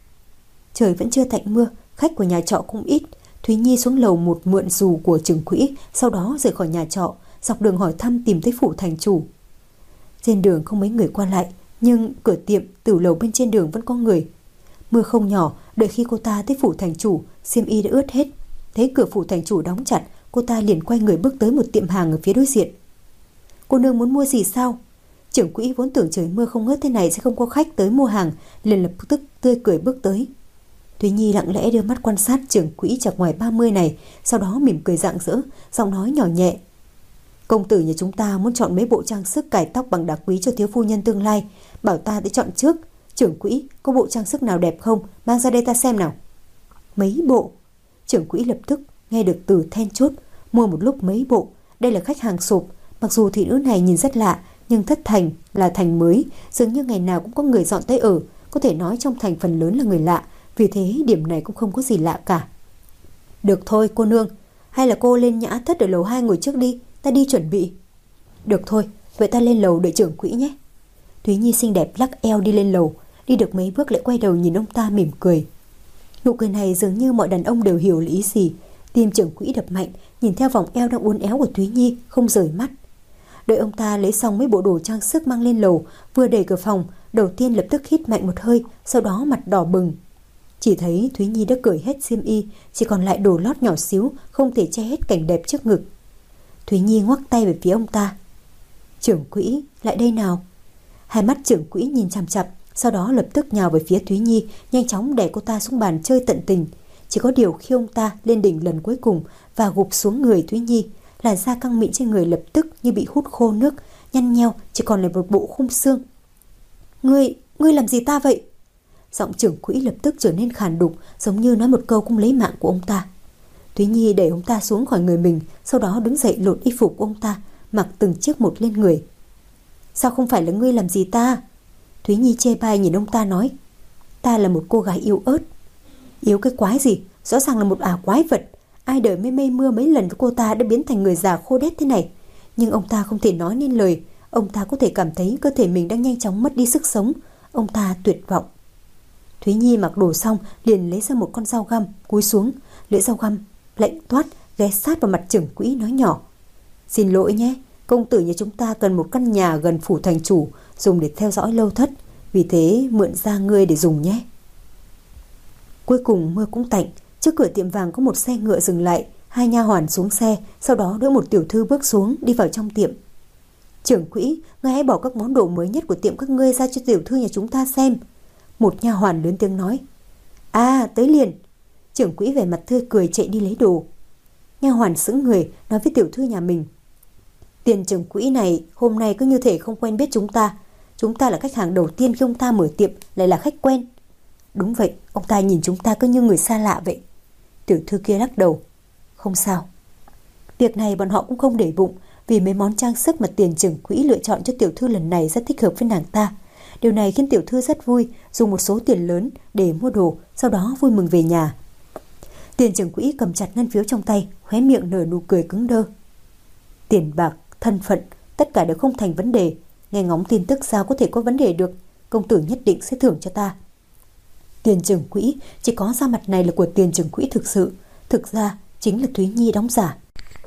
Trời vẫn chưa tạnh mưa, khách của nhà trọ cũng ít. Thúy Nhi xuống lầu một mượn dù của trưởng quỹ, sau đó rời khỏi nhà trọ, dọc đường hỏi thăm tìm tới phủ thành chủ. Trên đường không mấy người qua lại, nhưng cửa tiệm, tử lầu bên trên đường vẫn có người. Mưa không nhỏ, đợi khi cô ta tới phủ thành chủ, xiêm y đã ướt hết. Thấy cửa phủ thành chủ đóng chặt, cô ta liền quay người bước tới một tiệm hàng ở phía đối diện. "Cô nương muốn mua gì sao?" Trưởng quỹ vốn tưởng trời mưa không ngớt thế này sẽ không có khách tới mua hàng, liền lập tức tươi cười bước tới. Thúy Nhi lặng lẽ đưa mắt quan sát trưởng quỹ chạc ngoài ba mươi này, sau đó mỉm cười rạng rỡ, giọng nói nhỏ nhẹ: "Công tử nhà chúng ta muốn chọn mấy bộ trang sức cài tóc bằng đá quý cho thiếu phu nhân tương lai, bảo ta tới chọn trước. Trưởng quỹ, có bộ trang sức nào đẹp không? Mang ra đây ta xem nào." "Mấy bộ?" Trưởng quỹ lập tức nghe được từ then chốt: "Mua một lúc mấy bộ." Đây là khách hàng sộp. Mặc dù thị nữ này nhìn rất lạ, nhưng thất thành là thành mới, dường như ngày nào cũng có người dọn tới ở. Có thể nói trong thành phần lớn là người lạ, vì thế điểm này cũng không có gì lạ cả. "Được thôi cô nương, hay là cô lên nhã thất ở lầu hai ngồi trước đi, ta đi chuẩn bị." "Được thôi, vậy ta lên lầu đợi trưởng quỹ nhé." Thúy Nhi xinh đẹp lắc eo đi lên lầu, đi được mấy bước lại quay đầu nhìn ông ta mỉm cười. Nụ cười này dường như mọi đàn ông đều hiểu là ý gì. Tim trưởng quỹ đập mạnh, nhìn theo vòng eo đang uốn éo của Thúy Nhi không rời mắt. Đợi ông ta lấy xong mấy bộ đồ trang sức mang lên lầu, vừa đẩy cửa phòng, đầu tiên lập tức hít mạnh một hơi, sau đó mặt đỏ bừng. Chỉ thấy Thúy Nhi đã cởi hết xiêm y, chỉ còn lại đồ lót nhỏ xíu, không thể che hết cảnh đẹp trước ngực. Thúy Nhi ngoắc tay về phía ông ta: "Trưởng quỹ, lại đây nào." Hai mắt trưởng quỹ nhìn chằm chằm, sau đó lập tức nhào về phía Thúy Nhi, nhanh chóng đè cô ta xuống bàn chơi tận tình. Chỉ có điều khi ông ta lên đỉnh lần cuối cùng và gục xuống người Thúy Nhi, làn da căng mịn trên người lập tức như bị hút khô nước, nhăn nheo, chỉ còn lại một bộ khung xương. "Ngươi, ngươi làm gì ta vậy?" Giọng trưởng quỹ lập tức trở nên khàn đục, giống như nói một câu cũng lấy mạng của ông ta. Thúy Nhi đẩy ông ta xuống khỏi người mình, sau đó đứng dậy lột y phục của ông ta, mặc từng chiếc một lên người. "Sao không phải là ngươi làm gì ta?" Thúy Nhi chê bai nhìn ông ta nói: "Ta là một cô gái yếu ớt." "Yếu cái quái gì, rõ ràng là một ả quái vật. Ai đời mây mây mưa mấy lần với cô ta đã biến thành người già khô đét thế này." Nhưng ông ta không thể nói nên lời. Ông ta có thể cảm thấy cơ thể mình đang nhanh chóng mất đi sức sống. Ông ta tuyệt vọng. Thúy Nhi mặc đồ xong liền lấy ra một con dao găm, cúi xuống, lưỡi dao găm lạnh toát ghé sát vào mặt trưởng quỹ nói nhỏ: "Xin lỗi nhé, công tử nhà chúng ta cần một căn nhà gần phủ thành chủ, dùng để theo dõi Lâu Thất, vì thế mượn ra ngươi để dùng nhé." Cuối cùng mưa cũng tạnh. Trước cửa tiệm vàng có một xe ngựa dừng lại. Hai nha hoàn xuống xe, sau đó đỡ một tiểu thư bước xuống, đi vào trong tiệm. "Trưởng quỹ, ngươi hãy bỏ các món đồ mới nhất của tiệm các ngươi ra cho tiểu thư nhà chúng ta xem." Một nha hoàn lớn tiếng nói. "À, tới liền." Trưởng quỹ vẻ mặt tươi cười chạy đi lấy đồ. Nha hoàn sững người nói với tiểu thư nhà mình: "Tiền trưởng quỹ này hôm nay cứ như thể không quen biết chúng ta. Chúng ta là khách hàng đầu tiên khi ông ta mở tiệm, lại là khách quen." "Đúng vậy, ông ta nhìn chúng ta cứ như người xa lạ vậy." Tiểu thư kia lắc đầu: "Không sao." Việc này bọn họ cũng không để bụng, vì mấy món trang sức mà tiền trưởng quỹ lựa chọn cho tiểu thư lần này rất thích hợp với nàng ta. Điều này khiến tiểu thư rất vui, dùng một số tiền lớn để mua đồ, sau đó vui mừng về nhà. Tiền trưởng quỹ cầm chặt ngân phiếu trong tay, khóe miệng nở nụ cười cứng đơ. Tiền bạc, thân phận, tất cả đều không thành vấn đề. Nghe ngóng tin tức sao có thể có vấn đề được. Công tử nhất định sẽ thưởng cho ta. Tiền trưởng quỹ, chỉ có da mặt này là của tiền trưởng quỹ thực sự. Thực ra chính là Thúy Nhi đóng giả.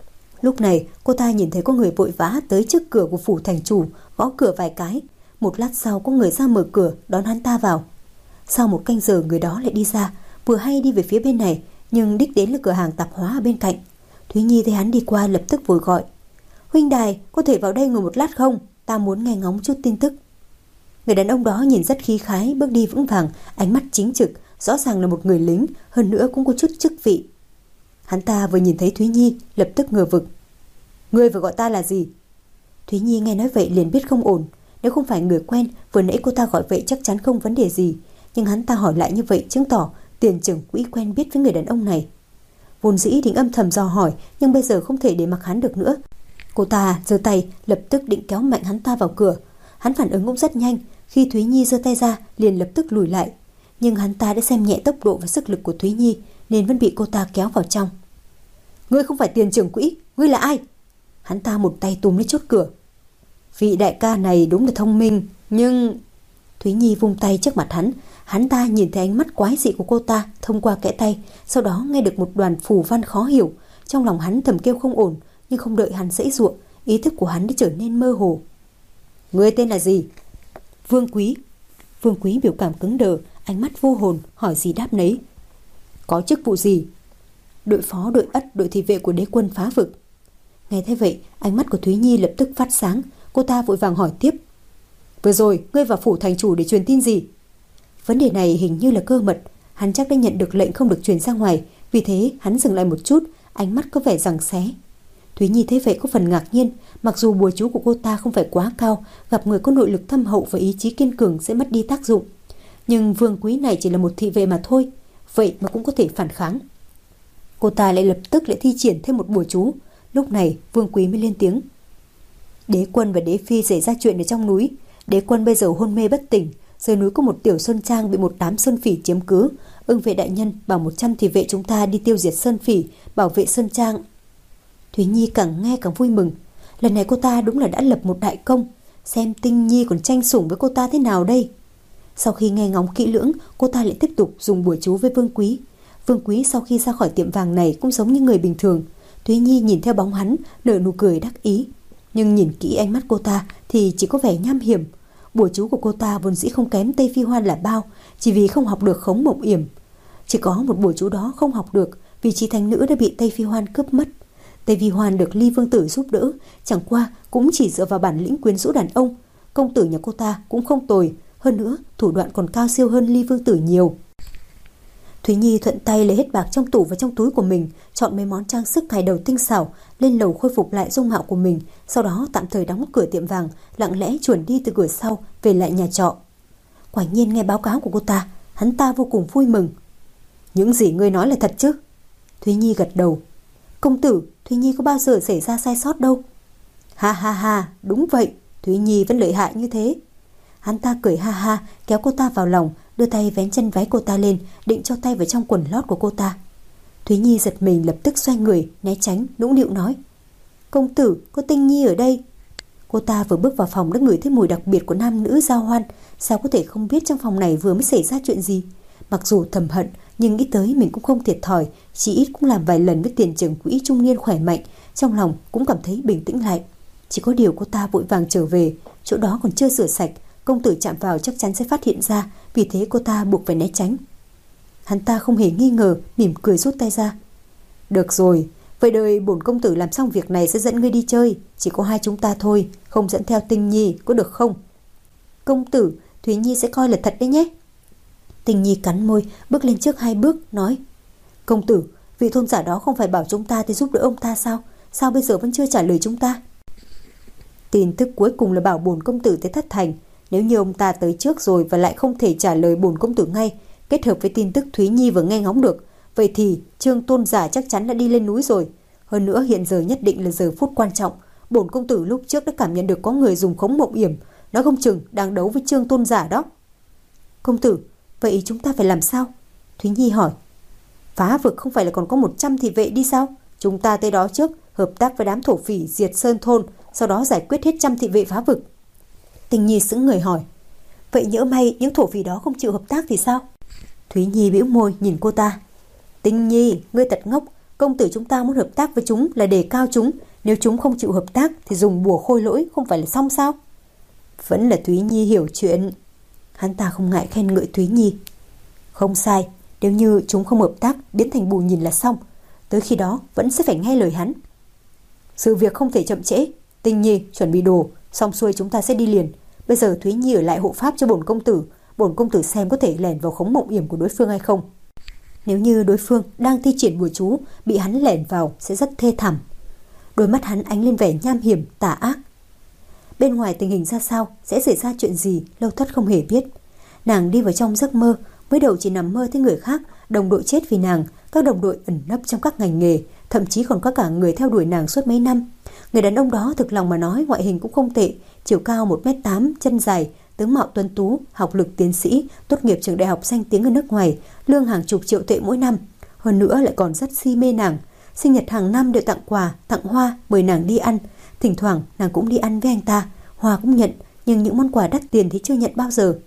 Lúc này cô ta nhìn thấy có người vội vã tới trước cửa của phủ thành chủ, gõ cửa vài cái. Một lát sau có người ra mở cửa đón hắn ta vào. Sau một canh giờ người đó lại đi ra, vừa hay đi về phía bên này, nhưng đích đến là cửa hàng tạp hóa ở bên cạnh. Thúy Nhi thấy hắn đi qua lập tức vội gọi: "Huynh đài, có thể vào đây ngồi một lát không? Ta muốn nghe ngóng chút tin tức." Người đàn ông đó nhìn rất khí khái, bước đi vững vàng, ánh mắt chính trực, rõ ràng là một người lính, hơn nữa cũng có chút chức vị. Hắn ta vừa nhìn thấy Thúy Nhi lập tức ngờ vực: "Ngươi vừa gọi ta là gì?" Thúy Nhi nghe nói vậy liền biết không ổn. Nếu không phải người quen, vừa nãy cô ta gọi vậy chắc chắn không vấn đề gì. Nhưng hắn ta hỏi lại như vậy chứng tỏ tiền trưởng quỹ quen biết với người đàn ông này. Vốn dĩ định âm thầm dò hỏi, nhưng bây giờ không thể để mặc hắn được nữa. Cô ta giơ tay lập tức định kéo mạnh hắn ta vào cửa. Hắn phản ứng cũng rất nhanh, khi Thúy Nhi giơ tay ra liền lập tức lùi lại. Nhưng hắn ta đã xem nhẹ tốc độ và sức lực của Thúy Nhi nên vẫn bị cô ta kéo vào trong. "Ngươi không phải tiền trưởng quỹ, ngươi là ai?" Hắn ta một tay túm lấy chốt cửa. "Vị đại ca này đúng là thông minh, nhưng..." Thúy Nhi vung tay trước mặt hắn. Hắn ta nhìn thấy ánh mắt quái dị của cô ta thông qua kẽ tay, sau đó nghe được một đoàn phù văn khó hiểu. Trong lòng hắn thầm kêu không ổn, nhưng không đợi hắn giãy giụa, ý thức của hắn đã trở nên mơ hồ. "Ngươi tên là gì?" "Vương Quý." Vương Quý biểu cảm cứng đờ, ánh mắt vô hồn, hỏi gì đáp nấy. "Có chức vụ gì?" "Đội phó đội ất đội thị vệ của đế quân phá vực." Nghe thế vậy, ánh mắt của Thúy Nhi lập tức phát sáng. Cô ta vội vàng hỏi tiếp: "Vừa rồi ngươi vào phủ thành chủ để truyền tin gì?" Vấn đề này hình như là cơ mật, hắn chắc đã nhận được lệnh không được truyền ra ngoài, vì thế hắn dừng lại một chút, ánh mắt có vẻ giằng xé. Thúy Nhi thấy vậy có phần ngạc nhiên, mặc dù bùa chú của cô ta không phải quá cao, gặp người có nội lực thâm hậu và ý chí kiên cường sẽ mất đi tác dụng. Nhưng Vương Quý này chỉ là một thị vệ mà thôi, vậy mà cũng có thể phản kháng. Cô ta lại lập tức lại thi triển thêm một bùa chú. Lúc này Vương Quý mới lên tiếng: "Đế quân và đế phi xảy ra chuyện ở trong núi. Đế quân bây giờ hôn mê bất tỉnh. Dưới núi có một tiểu sơn trang bị một đám sơn phỉ chiếm cứ. Ưng vệ đại nhân bảo một trăm thị vệ chúng ta đi tiêu diệt sơn phỉ, bảo vệ sơn trang." Thúy Nhi càng nghe càng vui mừng. Lần này cô ta đúng là đã lập một đại công. Xem Tinh Nhi còn tranh sủng với cô ta thế nào đây. Sau khi nghe ngóng kỹ lưỡng, cô ta lại tiếp tục dùng bùa chú với Vương Quý. Vương Quý sau khi ra khỏi tiệm vàng này cũng giống như người bình thường. Thúy Nhi nhìn theo bóng hắn, nở nụ cười đắc ý. Nhưng nhìn kỹ ánh mắt cô ta thì chỉ có vẻ nham hiểm. Bùa chú của cô ta vốn dĩ không kém Tây Phi Hoan là bao, chỉ vì không học được khống mộng yểm. Chỉ có một bùa chú đó không học được, vị trí thánh nữ đã bị Tây Phi Hoan cướp mất. Tây Phi Hoan được Ly Vương Tử giúp đỡ, chẳng qua cũng chỉ dựa vào bản lĩnh quyến rũ đàn ông. Công tử nhà cô ta cũng không tồi, hơn nữa thủ đoạn còn cao siêu hơn Ly Vương Tử nhiều. Thúy Nhi thuận tay lấy hết bạc trong tủ và trong túi của mình, chọn mấy món trang sức cài đầu tinh xảo, lên lầu khôi phục lại dung mạo của mình, sau đó tạm thời đóng cửa tiệm vàng, lặng lẽ chuồn đi từ cửa sau về lại nhà trọ. Quả nhiên nghe báo cáo của cô ta, hắn ta vô cùng vui mừng. "Những gì ngươi nói là thật chứ?" Thúy Nhi gật đầu. "Công tử, Thúy Nhi có bao giờ xảy ra sai sót đâu." "Ha ha ha, đúng vậy, Thúy Nhi vẫn lợi hại như thế." Hắn ta cười ha ha, kéo cô ta vào lòng, đưa tay vén chân váy cô ta lên, định cho tay vào trong quần lót của cô ta. Thúy Nhi giật mình lập tức xoay người, né tránh, nũng nịu nói: "Công tử, có Tinh Nhi ở đây." Cô ta vừa bước vào phòng đã ngửi thấy mùi đặc biệt của nam nữ giao hoan, sao có thể không biết trong phòng này vừa mới xảy ra chuyện gì. Mặc dù thầm hận, nhưng nghĩ tới mình cũng không thiệt thòi, chỉ ít cũng làm vài lần với tiền trưởng quỹ trung niên khỏe mạnh, trong lòng cũng cảm thấy bình tĩnh lại. Chỉ có điều cô ta vội vàng trở về, chỗ đó còn chưa rửa sạch, công tử chạm vào chắc chắn sẽ phát hiện ra, vì thế cô ta buộc phải né tránh. Hắn ta không hề nghi ngờ, mỉm cười rút tay ra. "Được rồi, vậy đời bổn công tử làm xong việc này sẽ dẫn ngươi đi chơi, chỉ có hai chúng ta thôi, không dẫn theo Tinh Nhi, có được không?" "Công tử, Thúy Nhi sẽ coi là thật đấy nhé." Tinh Nhi cắn môi, bước lên trước hai bước, nói: "Công tử, vị thôn giả đó không phải bảo chúng ta tới giúp đỡ ông ta sao? Sao bây giờ vẫn chưa trả lời chúng ta?" "Tin tức cuối cùng là bảo bổn công tử tới Thất Thành. Nếu như ông ta tới trước rồi và lại không thể trả lời bổn công tử ngay, kết hợp với tin tức Thúy Nhi vừa nghe ngóng được, vậy thì Trương Tôn giả chắc chắn đã đi lên núi rồi. Hơn nữa hiện giờ nhất định là giờ phút quan trọng. Bổn công tử lúc trước đã cảm nhận được có người dùng khống mộng yểm, nói không chừng đang đấu với Trương Tôn giả đó." "Công tử, vậy chúng ta phải làm sao?" Thúy Nhi hỏi. "Phá vực không phải là còn có một trăm thị vệ đi sao? Chúng ta tới đó trước, hợp tác với đám thổ phỉ diệt sơn thôn, sau đó giải quyết hết trăm thị vệ phá vực." Tình Nhi sững người hỏi: "Vậy nhỡ may những thổ phỉ đó không chịu hợp tác thì sao?" Thúy Nhi bĩu môi nhìn cô ta. Tinh Nhi, ngươi thật ngốc, công tử chúng ta muốn hợp tác với chúng là đề cao chúng, nếu chúng không chịu hợp tác thì dùng bùa khôi lỗi không phải là xong sao? Vẫn là Thúy Nhi hiểu chuyện. Hắn ta không ngại khen ngợi Thúy Nhi. Không sai, nếu như chúng không hợp tác biến thành bù nhìn là xong, tới khi đó vẫn sẽ phải nghe lời hắn. Sự việc không thể chậm trễ. Tinh Nhi chuẩn bị đồ, xong xuôi chúng ta sẽ đi liền. Bây giờ Thúy Nhi ở lại hộ pháp cho bổn công tử, bổn công tử xem có thể lẻn vào khống mộng yểm của đối phương hay không. Nếu như đối phương đang thi triển bùa chú bị hắn lẻn vào sẽ rất thê thảm. Đôi mắt hắn ánh lên vẻ nham hiểm tà ác. Bên ngoài tình hình ra sao, sẽ xảy ra chuyện gì, Lâu Thất không hề biết. Nàng đi vào trong giấc mơ, mới đầu chỉ nằm mơ thấy người khác đồng đội chết vì nàng, các đồng đội ẩn nấp trong các ngành nghề, thậm chí còn có cả người theo đuổi nàng suốt mấy năm. Người đàn ông đó thực lòng mà nói ngoại hình cũng không tệ, chiều cao một mét tám, chân dài, tướng mạo tuấn tú, học lực tiến sĩ, tốt nghiệp trường đại học danh tiếng ở nước ngoài, lương hàng chục triệu tệ mỗi năm. Hơn nữa lại còn rất si mê nàng, sinh nhật hàng năm đều tặng quà, tặng hoa, mời nàng đi ăn. Thỉnh thoảng nàng cũng đi ăn với anh ta, hoa cũng nhận, nhưng những món quà đắt tiền thì chưa nhận bao giờ.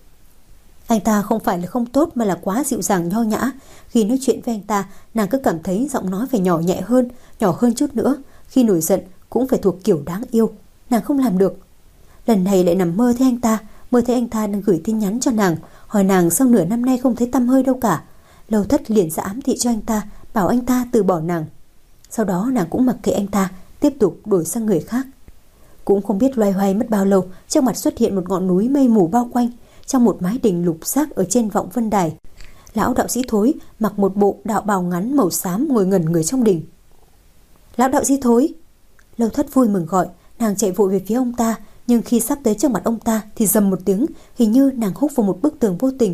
Anh ta không phải là không tốt mà là quá dịu dàng nho nhã. Khi nói chuyện với anh ta, nàng cứ cảm thấy giọng nói phải nhỏ nhẹ hơn, nhỏ hơn chút nữa. Khi nổi giận cũng phải thuộc kiểu đáng yêu. Nàng không làm được. Lần này lại nằm mơ thấy anh ta, mơ thấy anh ta đang gửi tin nhắn cho nàng, hỏi nàng sau nửa năm nay không thấy tăm hơi đâu cả. Lâu Thất liền ra ám thị cho anh ta, bảo anh ta từ bỏ nàng. Sau đó nàng cũng mặc kệ anh ta, tiếp tục đổi sang người khác. Cũng không biết loay hoay mất bao lâu, trước mặt xuất hiện một ngọn núi mây mù bao quanh, trong một mái đình lục xác ở trên vọng vân đài. Lão đạo sĩ Thối mặc một bộ đạo bào ngắn màu xám ngồi ngẩn người trong đình. Lão đạo sĩ Thối! Lâu Thất vui mừng gọi, nàng chạy vội về phía ông ta, nhưng khi sắp tới trước mặt ông ta thì rầm một tiếng, hình như nàng húc vào một bức tường vô tình.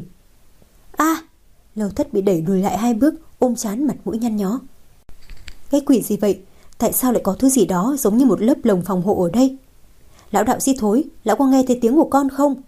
A! À, Lâu Thất bị đẩy lùi lại hai bước, ôm trán mặt mũi nhăn nhó. Cái quỷ gì vậy? Tại sao lại có thứ gì đó giống như một lớp lồng phòng hộ ở đây? Lão đạo sĩ Thối, lão có nghe thấy tiếng của con không?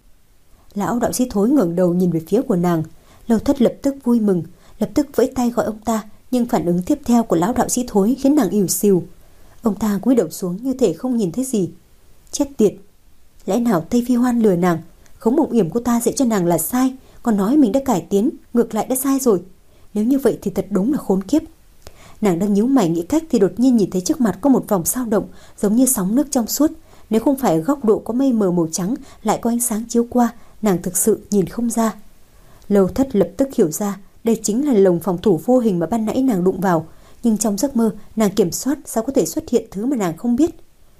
Lão đạo sĩ Thối ngẩng đầu nhìn về phía của nàng. Lâu Thất lập tức vui mừng, lập tức vẫy tay gọi ông ta, nhưng phản ứng tiếp theo của lão đạo sĩ Thối khiến nàng ỉu xìu. Ông ta cúi đầu xuống như thể không nhìn thấy gì. Chết tiệt! Lẽ nào Tây Phi Hoan lừa nàng? Khống mộng yểm của ta dạy cho nàng là sai, còn nói mình đã cải tiến, ngược lại đã sai rồi. Nếu như vậy thì thật đúng là khốn kiếp. Nàng đang nhíu mày nghĩ cách thì đột nhiên nhìn thấy trước mặt có một vòng sao động, giống như sóng nước trong suốt. Nếu không phải góc độ có mây mờ màu trắng lại có ánh sáng chiếu qua, nàng thực sự nhìn không ra. Lâu Thất lập tức hiểu ra đây chính là lồng phòng thủ vô hình mà ban nãy nàng đụng vào, nhưng trong giấc mơ nàng kiểm soát sao có thể xuất hiện thứ mà nàng không biết.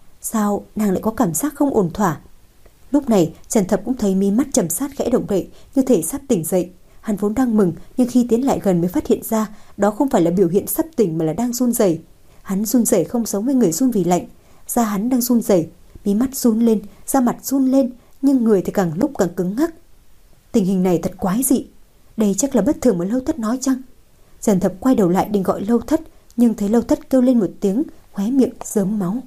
Sao nàng lại có cảm giác không ổn thỏa? Lúc này Trần Thập cũng thấy mí mắt trầm sát khẽ động đậy, như thể sắp tỉnh dậy. Hắn vốn đang mừng, nhưng khi tiến lại gần mới phát hiện ra đó không phải là biểu hiện sắp tỉnh mà là đang run rẩy. Hắn run rẩy không giống với người run vì lạnh, da hắn đang run rẩy, mí mắt run lên, da mặt run lên, nhưng người thì càng lúc càng cứng ngắc. Tình hình này thật quái dị. Đây chắc là bất thường mà Lâu Thất nói chăng? Trần Thập quay đầu lại định gọi Lâu Thất, nhưng thấy Lâu Thất kêu lên một tiếng, khóe miệng rớm máu.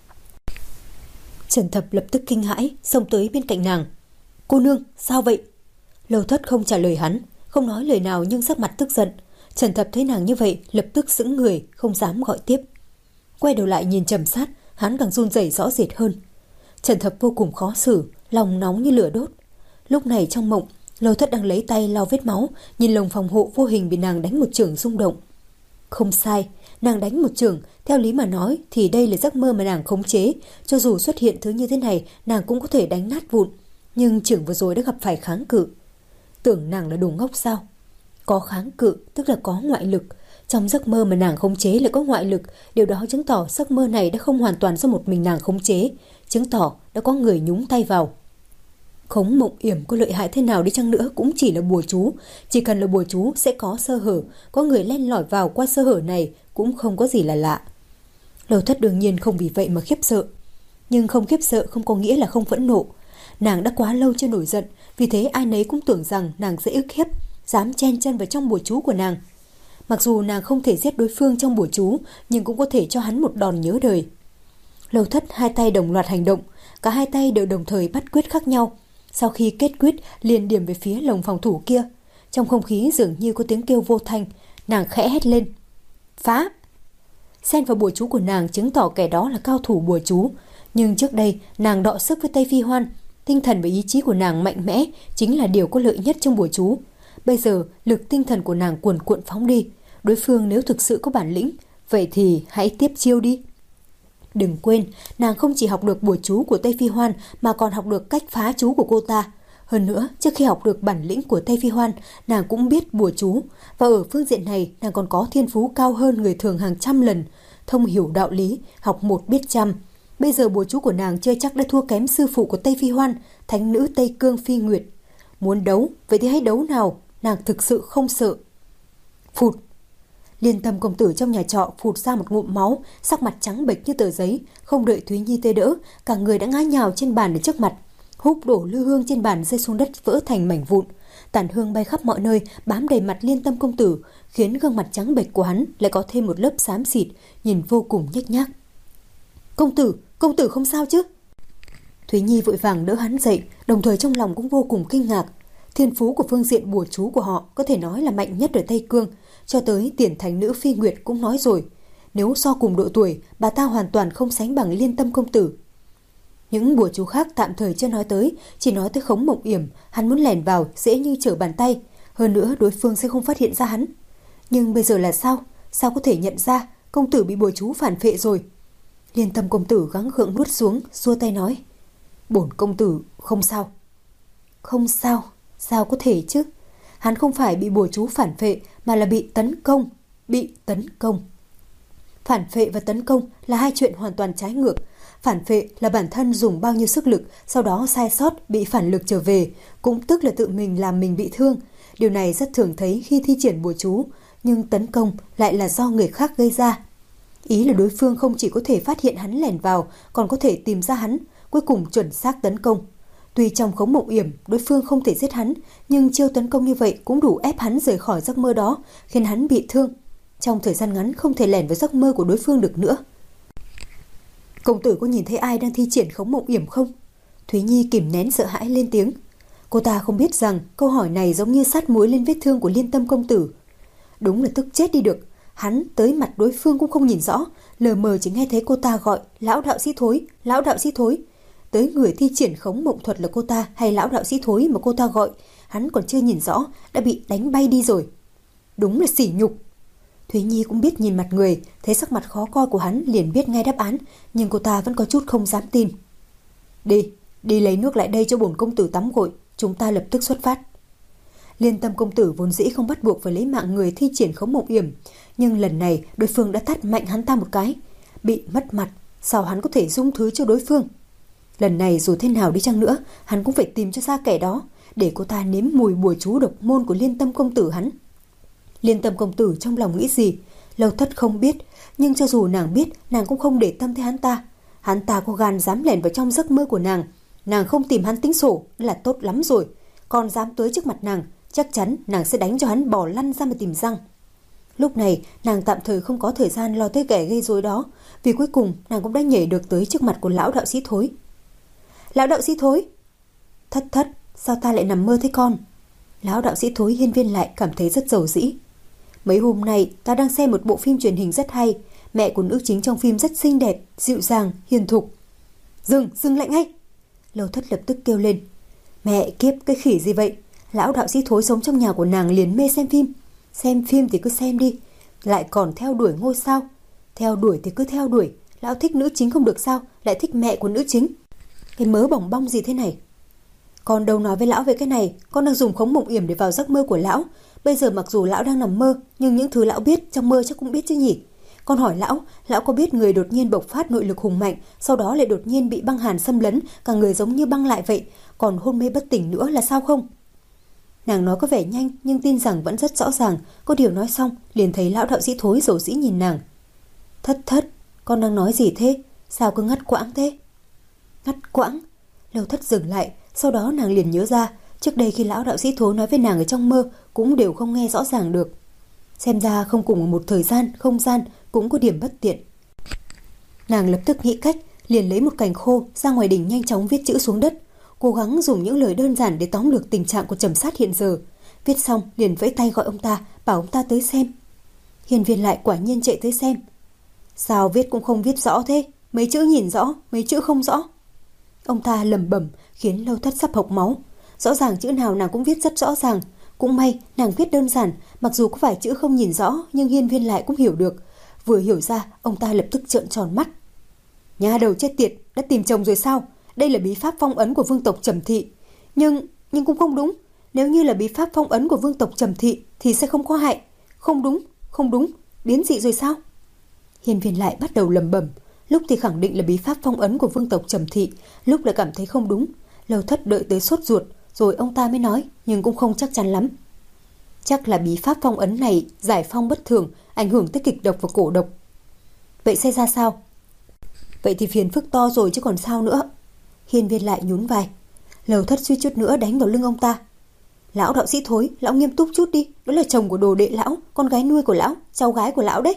Trần Thập lập tức kinh hãi, xông tới bên cạnh nàng. Cô nương, sao vậy? Lâu Thất không trả lời hắn, không nói lời nào nhưng sắc mặt tức giận. Trần Thập thấy nàng như vậy, lập tức sững người, không dám gọi tiếp. Quay đầu lại nhìn Trầm Sát, hắn càng run rẩy rõ rệt hơn. Trần Thập vô cùng khó xử, lòng nóng như lửa đốt. Lúc này trong mộng, Lâu Thất đang lấy tay lau vết máu, nhìn lồng phòng hộ vô hình bị nàng đánh một chưởng rung động. Không sai, nàng đánh một chưởng, theo lý mà nói thì đây là giấc mơ mà nàng khống chế, cho dù xuất hiện thứ như thế này, nàng cũng có thể đánh nát vụn, nhưng chưởng vừa rồi đã gặp phải kháng cự. Tưởng nàng là đồ ngốc sao? Có kháng cự tức là có ngoại lực, trong giấc mơ mà nàng khống chế lại có ngoại lực, điều đó chứng tỏ giấc mơ này đã không hoàn toàn do một mình nàng khống chế, chứng tỏ đã có người nhúng tay vào. Khống mộng yểm có lợi hại thế nào đi chăng nữa cũng chỉ là bùa chú, chỉ cần là bùa chú sẽ có sơ hở, có người len lỏi vào qua sơ hở này cũng không có gì là lạ. Lâu Thất đương nhiên không vì vậy mà khiếp sợ, nhưng không khiếp sợ không có nghĩa là không phẫn nộ. Nàng đã quá lâu chưa nổi giận, vì thế ai nấy cũng tưởng rằng nàng dễ ức hiếp, dám chen chân vào trong bùa chú của nàng. Mặc dù nàng không thể giết đối phương trong bùa chú, nhưng cũng có thể cho hắn một đòn nhớ đời. Lâu Thất hai tay đồng loạt hành động, cả hai tay đều đồng thời bắt quyết khác nhau. Sau khi kết quyết liền điểm về phía lồng phòng thủ kia. Trong không khí dường như có tiếng kêu vô thanh, nàng khẽ hét lên. Phá! Xen vào bùa chú của nàng chứng tỏ kẻ đó là cao thủ bùa chú. Nhưng trước đây nàng đọ sức với Tây Phi Hoan, tinh thần và ý chí của nàng mạnh mẽ chính là điều có lợi nhất trong bùa chú. Bây giờ lực tinh thần của nàng cuồn cuộn phóng đi. Đối phương nếu thực sự có bản lĩnh, vậy thì hãy tiếp chiêu đi. Đừng quên, nàng không chỉ học được bùa chú của Tây Phi Hoan mà còn học được cách phá chú của cô ta. Hơn nữa, trước khi học được bản lĩnh của Tây Phi Hoan, nàng cũng biết bùa chú. Và ở phương diện này, nàng còn có thiên phú cao hơn người thường hàng trăm lần. Thông hiểu đạo lý, học một biết trăm. Bây giờ bùa chú của nàng chưa chắc đã thua kém sư phụ của Tây Phi Hoan, thánh nữ Tây Cương Phi Nguyệt. Muốn đấu, vậy thì hãy đấu nào, nàng thực sự không sợ. Phụt! Liên Tâm công tử trong nhà trọ phụt ra một ngụm máu, sắc mặt trắng bệch như tờ giấy, không đợi Thúy Nhi tê đỡ, cả người đã ngã nhào trên bàn ở trước mặt. Húp đổ lư hương trên bàn rơi xuống đất vỡ thành mảnh vụn. Tàn hương bay khắp mọi nơi, bám đầy mặt Liên Tâm công tử, khiến gương mặt trắng bệch của hắn lại có thêm một lớp xám xịt, nhìn vô cùng nhếch nhác. Công tử, công tử không sao chứ? Thúy Nhi vội vàng đỡ hắn dậy, đồng thời trong lòng cũng vô cùng kinh ngạc. Thiên phú của phương diện bùa chú của họ có thể nói là mạnh nhất ở Tây Cương, cho tới tiền thánh nữ Phi Nguyệt cũng nói rồi. Nếu so cùng độ tuổi, bà ta hoàn toàn không sánh bằng Liên Tâm công tử. Những bùa chú khác tạm thời chưa nói tới, chỉ nói tới Khống Mộng Yểm, hắn muốn lèn vào dễ như trở bàn tay, hơn nữa đối phương sẽ không phát hiện ra hắn. Nhưng bây giờ là sao? Sao có thể nhận ra công tử bị bùa chú phản phệ rồi? Liên Tâm công tử gắng gượng nuốt xuống, xua tay nói: "Bổn công tử không sao." Không sao? Sao có thể chứ? Hắn không phải bị bùa chú phản phệ mà là bị tấn công, bị tấn công. Phản phệ và tấn công là hai chuyện hoàn toàn trái ngược. Phản phệ là bản thân dùng bao nhiêu sức lực, sau đó sai sót bị phản lực trở về, cũng tức là tự mình làm mình bị thương. Điều này rất thường thấy khi thi triển bùa chú, nhưng tấn công lại là do người khác gây ra. Ý là đối phương không chỉ có thể phát hiện hắn lẻn vào, còn có thể tìm ra hắn, cuối cùng chuẩn xác tấn công. Tuy trong Khống Mộng Yểm đối phương không thể giết hắn, nhưng chiêu tấn công như vậy cũng đủ ép hắn rời khỏi giấc mơ đó, khiến hắn bị thương. Trong thời gian ngắn không thể lẻn vào giấc mơ của đối phương được nữa. Công tử có nhìn thấy ai đang thi triển Khống Mộng Yểm không? Thúy Nhi kìm nén sợ hãi lên tiếng. Cô ta không biết rằng câu hỏi này giống như sát muối lên vết thương của Liên Tâm công tử. Đúng là tức chết đi được. Hắn tới mặt đối phương cũng không nhìn rõ, lờ mờ chỉ nghe thấy cô ta gọi lão đạo sĩ thối, lão đạo sĩ thối. Tới người thi triển khống mộng thuật là cô ta hay lão đạo sĩ thối mà cô ta gọi, hắn còn chưa nhìn rõ đã bị đánh bay đi rồi. Đúng là sỉ nhục. Thúy Nhi cũng biết nhìn mặt người, thấy sắc mặt khó coi của hắn liền biết ngay đáp án, nhưng cô ta vẫn có chút không dám tin. Đi, đi lấy nước lại đây cho bổn công tử tắm gội, chúng ta lập tức xuất phát. Liên Tâm công tử vốn dĩ không bắt buộc phải lấy mạng người thi triển khống mộng yểm, nhưng lần này đối phương đã tát mạnh hắn ta một cái, bị mất mặt, sao hắn có thể dung thứ cho đối phương? Lần này dù thế nào đi chăng nữa, hắn cũng phải tìm cho ra kẻ đó, để cô ta nếm mùi bùa chú độc môn của Liên Tâm công tử hắn. Liên Tâm công tử trong lòng nghĩ gì, Lâu Thất không biết, nhưng cho dù nàng biết, nàng cũng không để tâm tới hắn ta. Hắn ta có gan dám lẻn vào trong giấc mơ của nàng, nàng không tìm hắn tính sổ là tốt lắm rồi, còn dám tới trước mặt nàng, chắc chắn nàng sẽ đánh cho hắn bò lăn ra mà tìm răng. Lúc này nàng tạm thời không có thời gian lo tới kẻ gây rối đó, vì cuối cùng nàng cũng đã nhảy được tới trước mặt của lão đạo sĩ thối. Lão đạo sĩ thối! Thất thất, sao ta lại nằm mơ thấy con? Lão đạo sĩ thối hiên viên lại cảm thấy rất dầu dĩ. Mấy hôm nay ta đang xem một bộ phim truyền hình rất hay, mẹ của nữ chính trong phim rất xinh đẹp, dịu dàng, hiền thục. Dừng, dừng lại ngay! Lâu Thất lập tức kêu lên. Mẹ kiếp, cái khỉ gì vậy? Lão đạo sĩ thối sống trong nhà của nàng liền mê xem phim. Xem phim thì cứ xem đi, lại còn theo đuổi ngôi sao. Theo đuổi thì cứ theo đuổi, lão thích nữ chính không được sao, lại thích mẹ của nữ chính. Cái mớ bỏng bong gì thế này? Con đâu nói với lão về cái này, con đang dùng khống mộng yểm để vào giấc mơ của lão. Bây giờ mặc dù lão đang nằm mơ, nhưng những thứ lão biết trong mơ chắc cũng biết chứ nhỉ? Con hỏi lão, lão có biết người đột nhiên bộc phát nội lực hùng mạnh, sau đó lại đột nhiên bị băng hàn xâm lấn, cả người giống như băng lại vậy, còn hôn mê bất tỉnh nữa là sao không? Nàng nói có vẻ nhanh, nhưng tin rằng vẫn rất rõ ràng. Có điều nói xong, liền thấy lão đạo sĩ thối dầu dĩ nhìn nàng. Thất thất, con đang nói gì thế? Sao cứ ngắt quãng thế? Ngắt quãng? Lâu Thất dừng lại, sau đó nàng liền nhớ ra, trước đây khi lão đạo sĩ thối nói với nàng ở trong mơ, cũng đều không nghe rõ ràng được. Xem ra không cùng ở một thời gian, không gian, cũng có điểm bất tiện. Nàng lập tức nghĩ cách, liền lấy một cành khô ra ngoài đình nhanh chóng viết chữ xuống đất, cố gắng dùng những lời đơn giản để tóm lược tình trạng của Trầm Sát hiện giờ. Viết xong liền vẫy tay gọi ông ta, bảo ông ta tới xem. Hiền viên lại quả nhiên chạy tới xem. Sao viết cũng không viết rõ thế? Mấy chữ nhìn rõ, mấy chữ không rõ. Ông ta lẩm bẩm khiến Lâu Thất sắp hộc máu. Rõ ràng chữ nào nàng cũng viết rất rõ ràng, Cũng may nàng viết đơn giản, mặc dù có vài chữ không nhìn rõ nhưng Hiên Viên lại cũng hiểu được. Vừa hiểu ra, ông ta lập tức trợn tròn mắt. Nhà đầu chết tiệt, đã tìm chồng rồi sao? Đây là bí pháp phong ấn của vương tộc Trầm Thị. Nhưng, nhưng cũng không đúng. Nếu như là bí pháp phong ấn của vương tộc Trầm Thị thì sẽ không có hại. Không đúng, không đúng, biến dị rồi sao? Hiên Viên lại bắt đầu lẩm bẩm, lúc thì khẳng định là bí pháp phong ấn của vương tộc Trầm Thị, lúc lại cảm thấy không đúng. Lâu Thất đợi tới sốt ruột, rồi ông ta mới nói, nhưng cũng không chắc chắn lắm. Chắc là bí pháp phong ấn này giải phong bất thường, ảnh hưởng tới kịch độc và cổ độc. Vậy sẽ ra sao? Vậy thì phiền phức to rồi chứ còn sao nữa. Hiên Viên lại nhún vai. Lâu Thất suýt chút nữa đánh vào lưng ông ta. Lão đạo sĩ Thối, lão nghiêm túc chút đi, đó là chồng của đồ đệ lão, con gái nuôi của lão, cháu gái của lão đấy.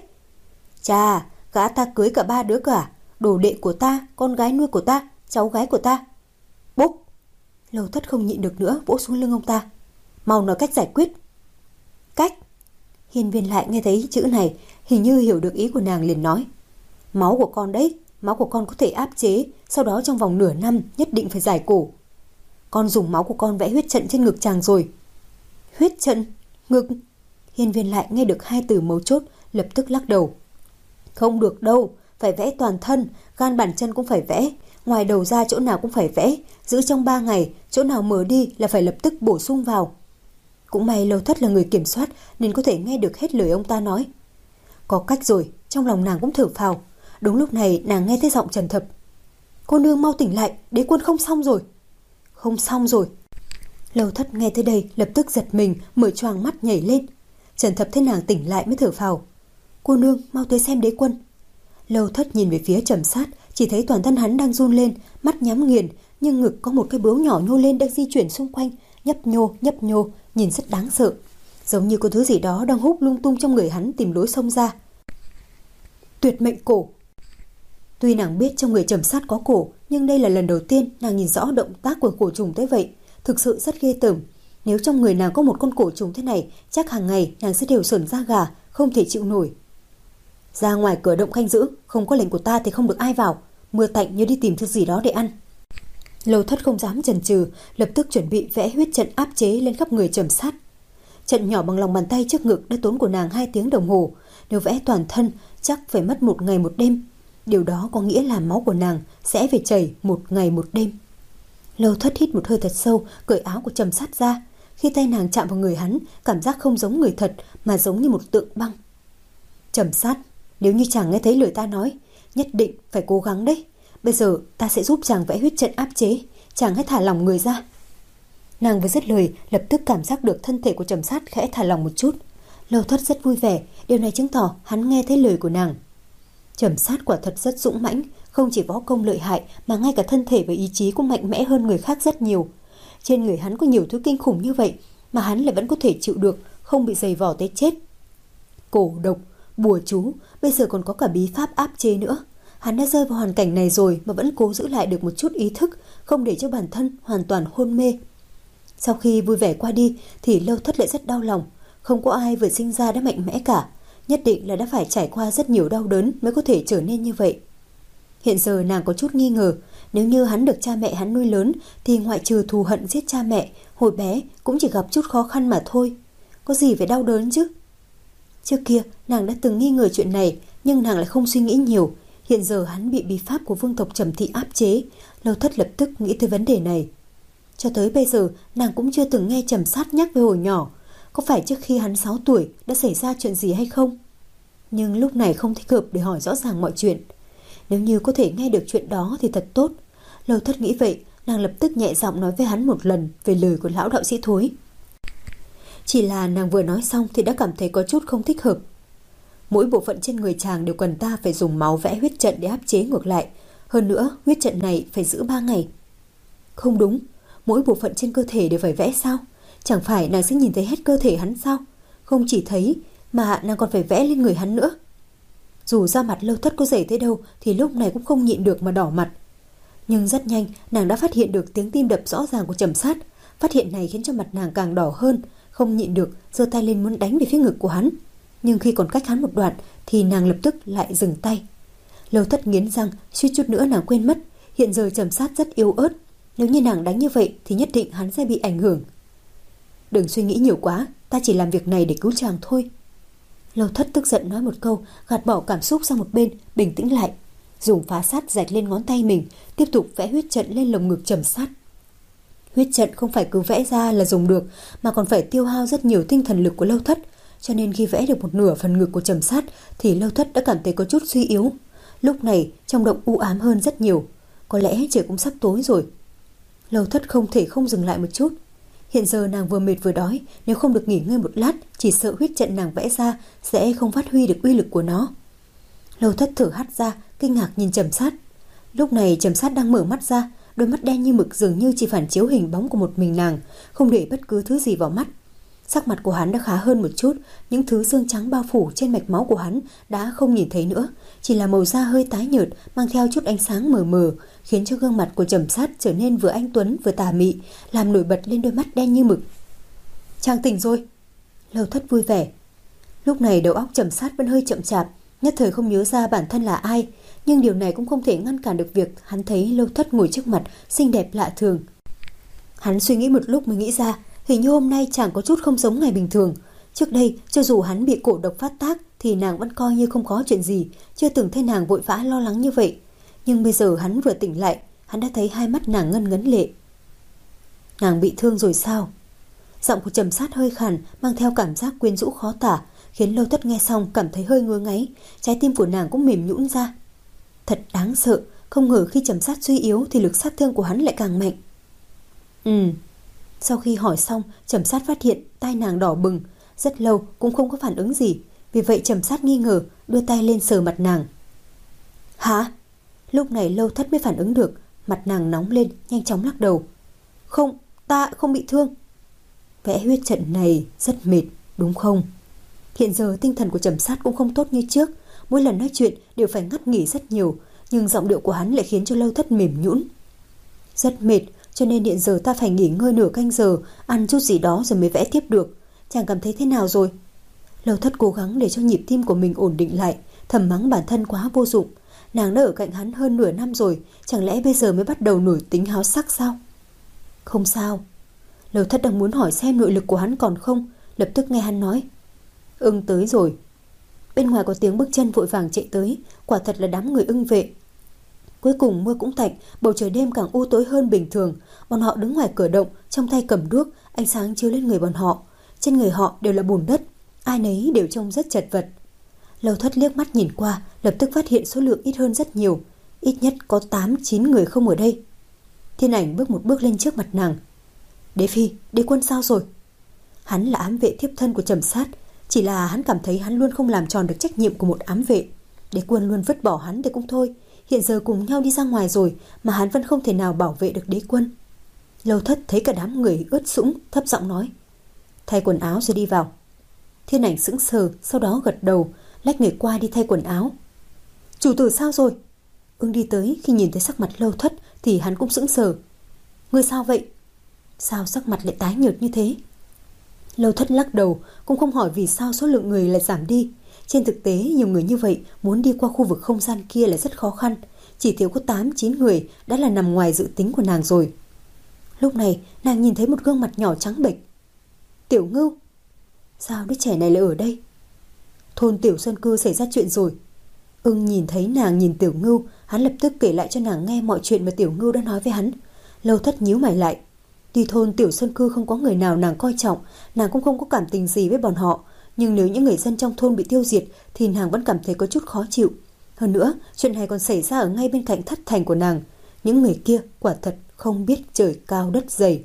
Chà, gã ta cưới cả ba đứa cả, đồ đệ của ta, con gái nuôi của ta, cháu gái của ta. Bốp! Lâu Thất không nhịn được nữa, vỗ xuống lưng ông ta. Mau nói cách giải quyết. Cách? Hiên Viên lại nghe thấy chữ này, hình như hiểu được ý của nàng, liền nói. Máu của con đấy, máu của con có thể áp chế, sau đó trong vòng nửa năm nhất định phải giải cổ. Con dùng máu của con vẽ huyết trận trên ngực chàng rồi. Huyết trận? Ngực? Hiên Viên lại nghe được hai từ mấu chốt, lập tức lắc đầu. Không được đâu, phải vẽ toàn thân, gan bàn chân cũng phải vẽ, ngoài đầu ra chỗ nào cũng phải vẽ, giữ trong ba ngày, chỗ nào mở đi là phải lập tức bổ sung vào. Cũng may Lâu Thất là người kiểm soát nên có thể nghe được hết lời ông ta nói. Có cách rồi, trong lòng nàng cũng thở phào. Đúng lúc này nàng nghe thấy giọng Trần Thập. Cô nương mau tỉnh lại, đế quân không xong rồi. Không xong rồi. Lâu Thất nghe tới đây lập tức giật mình, mở choàng mắt nhảy lên. Trần Thập thấy nàng tỉnh lại mới thở phào. Cô nương mau tới xem đế quân. Lâu Thất nhìn về phía Trầm Sát, chỉ thấy toàn thân hắn đang run lên, mắt nhắm nghiền, nhưng ngực có một cái bướu nhỏ nhô lên đang di chuyển xung quanh, nhấp nhô nhấp nhô, nhìn rất đáng sợ, giống như có thứ gì đó đang hút lung tung trong người hắn tìm lối xông ra. Tuyệt mệnh cổ. Tuy nàng biết trong người Trầm Sát có cổ, nhưng đây là lần đầu tiên nàng nhìn rõ động tác của cổ trùng tới vậy, thực sự rất ghê tởm. Nếu trong người nàng có một con cổ trùng thế này, chắc hàng ngày nàng sẽ đều sởn da gà, không thể chịu nổi. Ra ngoài cửa động canh giữ, không có lệnh của ta thì không được ai vào. Mưa tạnh như đi tìm thứ gì đó để ăn. Lâu Thất không dám chần chừ, lập tức chuẩn bị vẽ huyết trận áp chế lên khắp người Trầm Sát. Trận nhỏ bằng lòng bàn tay trước ngực đã tốn của nàng hai tiếng đồng hồ, nếu vẽ toàn thân chắc phải mất một ngày một đêm. Điều đó có nghĩa là máu của nàng sẽ phải chảy một ngày một đêm. Lâu Thất hít một hơi thật sâu, cởi áo của Trầm Sát ra. Khi tay nàng chạm vào người hắn, cảm giác không giống người thật mà giống như một tượng băng. Trầm Sát, nếu như chàng nghe thấy lời ta nói, nhất định phải cố gắng đấy. Bây giờ ta sẽ giúp chàng vẽ huyết trận áp chế, chàng hãy thả lỏng người ra. Nàng vừa dứt lời, lập tức cảm giác được thân thể của Trầm Sát khẽ thả lỏng một chút. Lâu Thất rất vui vẻ, điều này chứng tỏ hắn nghe thấy lời của nàng. Trầm Sát quả thật rất dũng mãnh, không chỉ võ công lợi hại mà ngay cả thân thể và ý chí cũng mạnh mẽ hơn người khác rất nhiều. Trên người hắn có nhiều thứ kinh khủng như vậy mà hắn lại vẫn có thể chịu được, không bị dày vò tới chết. Cổ độc, bùa chú, bây giờ còn có cả bí pháp áp chế nữa. Hắn đã rơi vào hoàn cảnh này rồi mà vẫn cố giữ lại được một chút ý thức, không để cho bản thân hoàn toàn hôn mê. Sau khi vui vẻ qua đi thì Lâu Thất lại rất đau lòng. Không có ai vừa sinh ra đã mạnh mẽ cả, nhất định là đã phải trải qua rất nhiều đau đớn mới có thể trở nên như vậy. Hiện giờ nàng có chút nghi ngờ, nếu như hắn được cha mẹ hắn nuôi lớn thì ngoại trừ thù hận giết cha mẹ, hồi bé cũng chỉ gặp chút khó khăn mà thôi. Có gì phải đau đớn chứ? Trước kia nàng đã từng nghi ngờ chuyện này, nhưng nàng lại không suy nghĩ nhiều. Hiện giờ hắn bị bí pháp của vương tộc Trầm Thị áp chế, Lâu Thất lập tức nghĩ tới vấn đề này. Cho tới bây giờ nàng cũng chưa từng nghe Trầm Sát nhắc về hồi nhỏ, có phải trước khi hắn sáu tuổi đã xảy ra chuyện gì hay không? Nhưng lúc này không thích hợp để hỏi rõ ràng mọi chuyện. Nếu như có thể nghe được chuyện đó thì thật tốt. Lâu Thất nghĩ vậy, nàng lập tức nhẹ giọng nói với hắn một lần về lời của lão đạo sĩ Thối. Chỉ là nàng vừa nói xong thì đã cảm thấy có chút không thích hợp. Mỗi bộ phận trên người chàng đều cần ta phải dùng máu vẽ huyết trận để áp chế ngược lại. Hơn nữa, huyết trận này phải giữ ba ngày. Không đúng, mỗi bộ phận trên cơ thể đều phải vẽ sao? Chẳng phải nàng sẽ nhìn thấy hết cơ thể hắn sao? Không chỉ thấy, mà nàng còn phải vẽ lên người hắn nữa. Dù da mặt Lâu Thất có dày tới đâu thì lúc này cũng không nhịn được mà đỏ mặt. Nhưng rất nhanh, nàng đã phát hiện được tiếng tim đập rõ ràng của Trầm Sát. Phát hiện này khiến cho mặt nàng càng đỏ hơn, không nhịn được giơ tay lên muốn đánh về phía ngực của hắn. Nhưng khi còn cách hắn một đoạn thì nàng lập tức lại dừng tay. Lâu Thất nghiến răng, suýt chút nữa nàng quên mất, hiện giờ Trầm Sát rất yếu ớt, nếu như nàng đánh như vậy thì nhất định hắn sẽ bị ảnh hưởng. Đừng suy nghĩ nhiều quá, ta chỉ làm việc này để cứu chàng thôi. Lâu Thất tức giận nói một câu, gạt bỏ cảm xúc sang một bên, bình tĩnh lại, dùng phá sát rạch lên ngón tay mình, tiếp tục vẽ huyết trận lên lồng ngực Trầm Sát. Huyết trận không phải cứ vẽ ra là dùng được, mà còn phải tiêu hao rất nhiều tinh thần lực của Lâu Thất, cho nên khi vẽ được một nửa phần ngực của Trầm Sát thì Lâu Thất đã cảm thấy có chút suy yếu. Lúc này trong động u ám hơn rất nhiều, có lẽ trời cũng sắp tối rồi. Lâu Thất không thể không dừng lại một chút. Hiện giờ nàng vừa mệt vừa đói, nếu không được nghỉ ngơi một lát, chỉ sợ huyết trận nàng vẽ ra sẽ không phát huy được uy lực của nó. Lâu Thất thở hắt ra, kinh ngạc nhìn Trầm Sát. Lúc này Trầm Sát đang mở mắt ra, đôi mắt đen như mực dường như chỉ phản chiếu hình bóng của một mình nàng, không để bất cứ thứ gì vào mắt. Sắc mặt của hắn đã khá hơn một chút, những thứ xương trắng bao phủ trên mạch máu của hắn đã không nhìn thấy nữa, chỉ là màu da hơi tái nhợt, mang theo chút ánh sáng mờ mờ, khiến cho gương mặt của Trầm Sát trở nên vừa anh tuấn vừa tà mị, làm nổi bật lên đôi mắt đen như mực. Chàng tỉnh rồi. Lâu Thất vui vẻ. Lúc này đầu óc Trầm Sát vẫn hơi chậm chạp, nhất thời không nhớ ra bản thân là ai, nhưng điều này cũng không thể ngăn cản được việc hắn thấy Lâu Thất ngồi trước mặt xinh đẹp lạ thường. Hắn suy nghĩ một lúc mới nghĩ ra, hình như hôm nay chàng có chút không giống ngày bình thường. Trước đây, cho dù hắn bị cổ độc phát tác thì nàng vẫn coi như không có chuyện gì, chưa từng thấy nàng vội vã lo lắng như vậy. Nhưng bây giờ hắn vừa tỉnh lại, hắn đã thấy hai mắt nàng ngân ngấn lệ. Nàng bị thương rồi sao? Giọng của Trầm Sát hơi khàn, mang theo cảm giác quyến rũ khó tả, khiến Lâu Thất nghe xong cảm thấy hơi ngứa ngáy, trái tim của nàng cũng mềm nhũn ra. Thật đáng sợ, không ngờ khi Trầm Sát suy yếu thì lực sát thương của hắn lại càng mạnh. Ừ. Sau khi hỏi xong, Trầm Sát phát hiện tai nàng đỏ bừng, rất lâu cũng không có phản ứng gì, vì vậy Trầm Sát nghi ngờ, đưa tay lên sờ mặt nàng. Hả? Lúc này Lâu Thất mới phản ứng được, mặt nàng nóng lên, nhanh chóng lắc đầu. Không, ta không bị thương. Vẽ huyết trận này rất mệt, đúng không? Hiện giờ tinh thần của Trầm Sát cũng không tốt như trước, mỗi lần nói chuyện đều phải ngắt nghỉ rất nhiều, nhưng giọng điệu của hắn lại khiến cho Lâu Thất mềm nhũn. Rất mệt, cho nên hiện giờ ta phải nghỉ ngơi nửa canh giờ, ăn chút gì đó rồi mới vẽ tiếp được. Chàng cảm thấy thế nào rồi? Lâu Thất cố gắng để cho nhịp tim của mình ổn định lại, thầm mắng bản thân quá vô dụng. Nàng đã ở cạnh hắn hơn nửa năm rồi, chẳng lẽ bây giờ mới bắt đầu nổi tính háo sắc sao? Không sao. Lâu Thất đang muốn hỏi xem nội lực của hắn còn không, lập tức nghe hắn nói. Ưng tới rồi. Bên ngoài có tiếng bước chân vội vàng chạy tới, quả thật là đám người ưng vệ. Cuối cùng mưa cũng tạnh, bầu trời đêm càng u tối hơn bình thường. Bọn họ đứng ngoài cửa động, trong tay cầm đuốc, ánh sáng chiếu lên người bọn họ. Trên người họ đều là bùn đất, ai nấy đều trông rất chật vật. Lâu Thất liếc mắt nhìn qua, lập tức phát hiện số lượng ít hơn rất nhiều, ít nhất có tám chín người không ở đây. Thiên Ảnh bước một bước lên trước mặt nàng. Đế Phi, đế quân sao rồi? Hắn là ám vệ thiếp thân của Trầm Sát, chỉ là hắn cảm thấy hắn luôn không làm tròn được trách nhiệm của một ám vệ. Đế quân luôn vứt bỏ hắn thì cũng thôi, hiện giờ cùng nhau đi ra ngoài rồi mà hắn vẫn không thể nào bảo vệ được đế quân. Lâu Thất thấy cả đám người ướt sũng, thấp giọng nói. Thay quần áo rồi đi vào. Thiên Ảnh sững sờ, sau đó gật đầu, lách người qua đi thay quần áo. Chủ tử sao rồi? Ưng đi tới, khi nhìn thấy sắc mặt Lâu Thất thì hắn cũng sững sờ. Ngươi sao vậy? Sao sắc mặt lại tái nhợt như thế? Lâu Thất lắc đầu, cũng không hỏi vì sao số lượng người lại giảm đi. Trên thực tế nhiều người như vậy muốn đi qua khu vực không gian kia là rất khó khăn, chỉ thiếu có tám chín người đã là nằm ngoài dự tính của nàng rồi. Lúc này nàng nhìn thấy một gương mặt nhỏ trắng bệch. Tiểu Ngưu. Sao đứa trẻ này lại ở đây? Thôn Tiểu Xuân Cư xảy ra chuyện rồi. Ưng nhìn thấy nàng nhìn Tiểu Ngưu, hắn lập tức kể lại cho nàng nghe mọi chuyện mà Tiểu Ngưu đã nói với hắn. Lâu Thất nhíu mày lại. Tuy thôn Tiểu Xuân Cư không có người nào nàng coi trọng, nàng cũng không có cảm tình gì với bọn họ, nhưng nếu những người dân trong thôn bị tiêu diệt thì nàng vẫn cảm thấy có chút khó chịu. Hơn nữa, chuyện này còn xảy ra ở ngay bên cạnh thất thành của nàng. Những người kia quả thật không biết trời cao đất dày.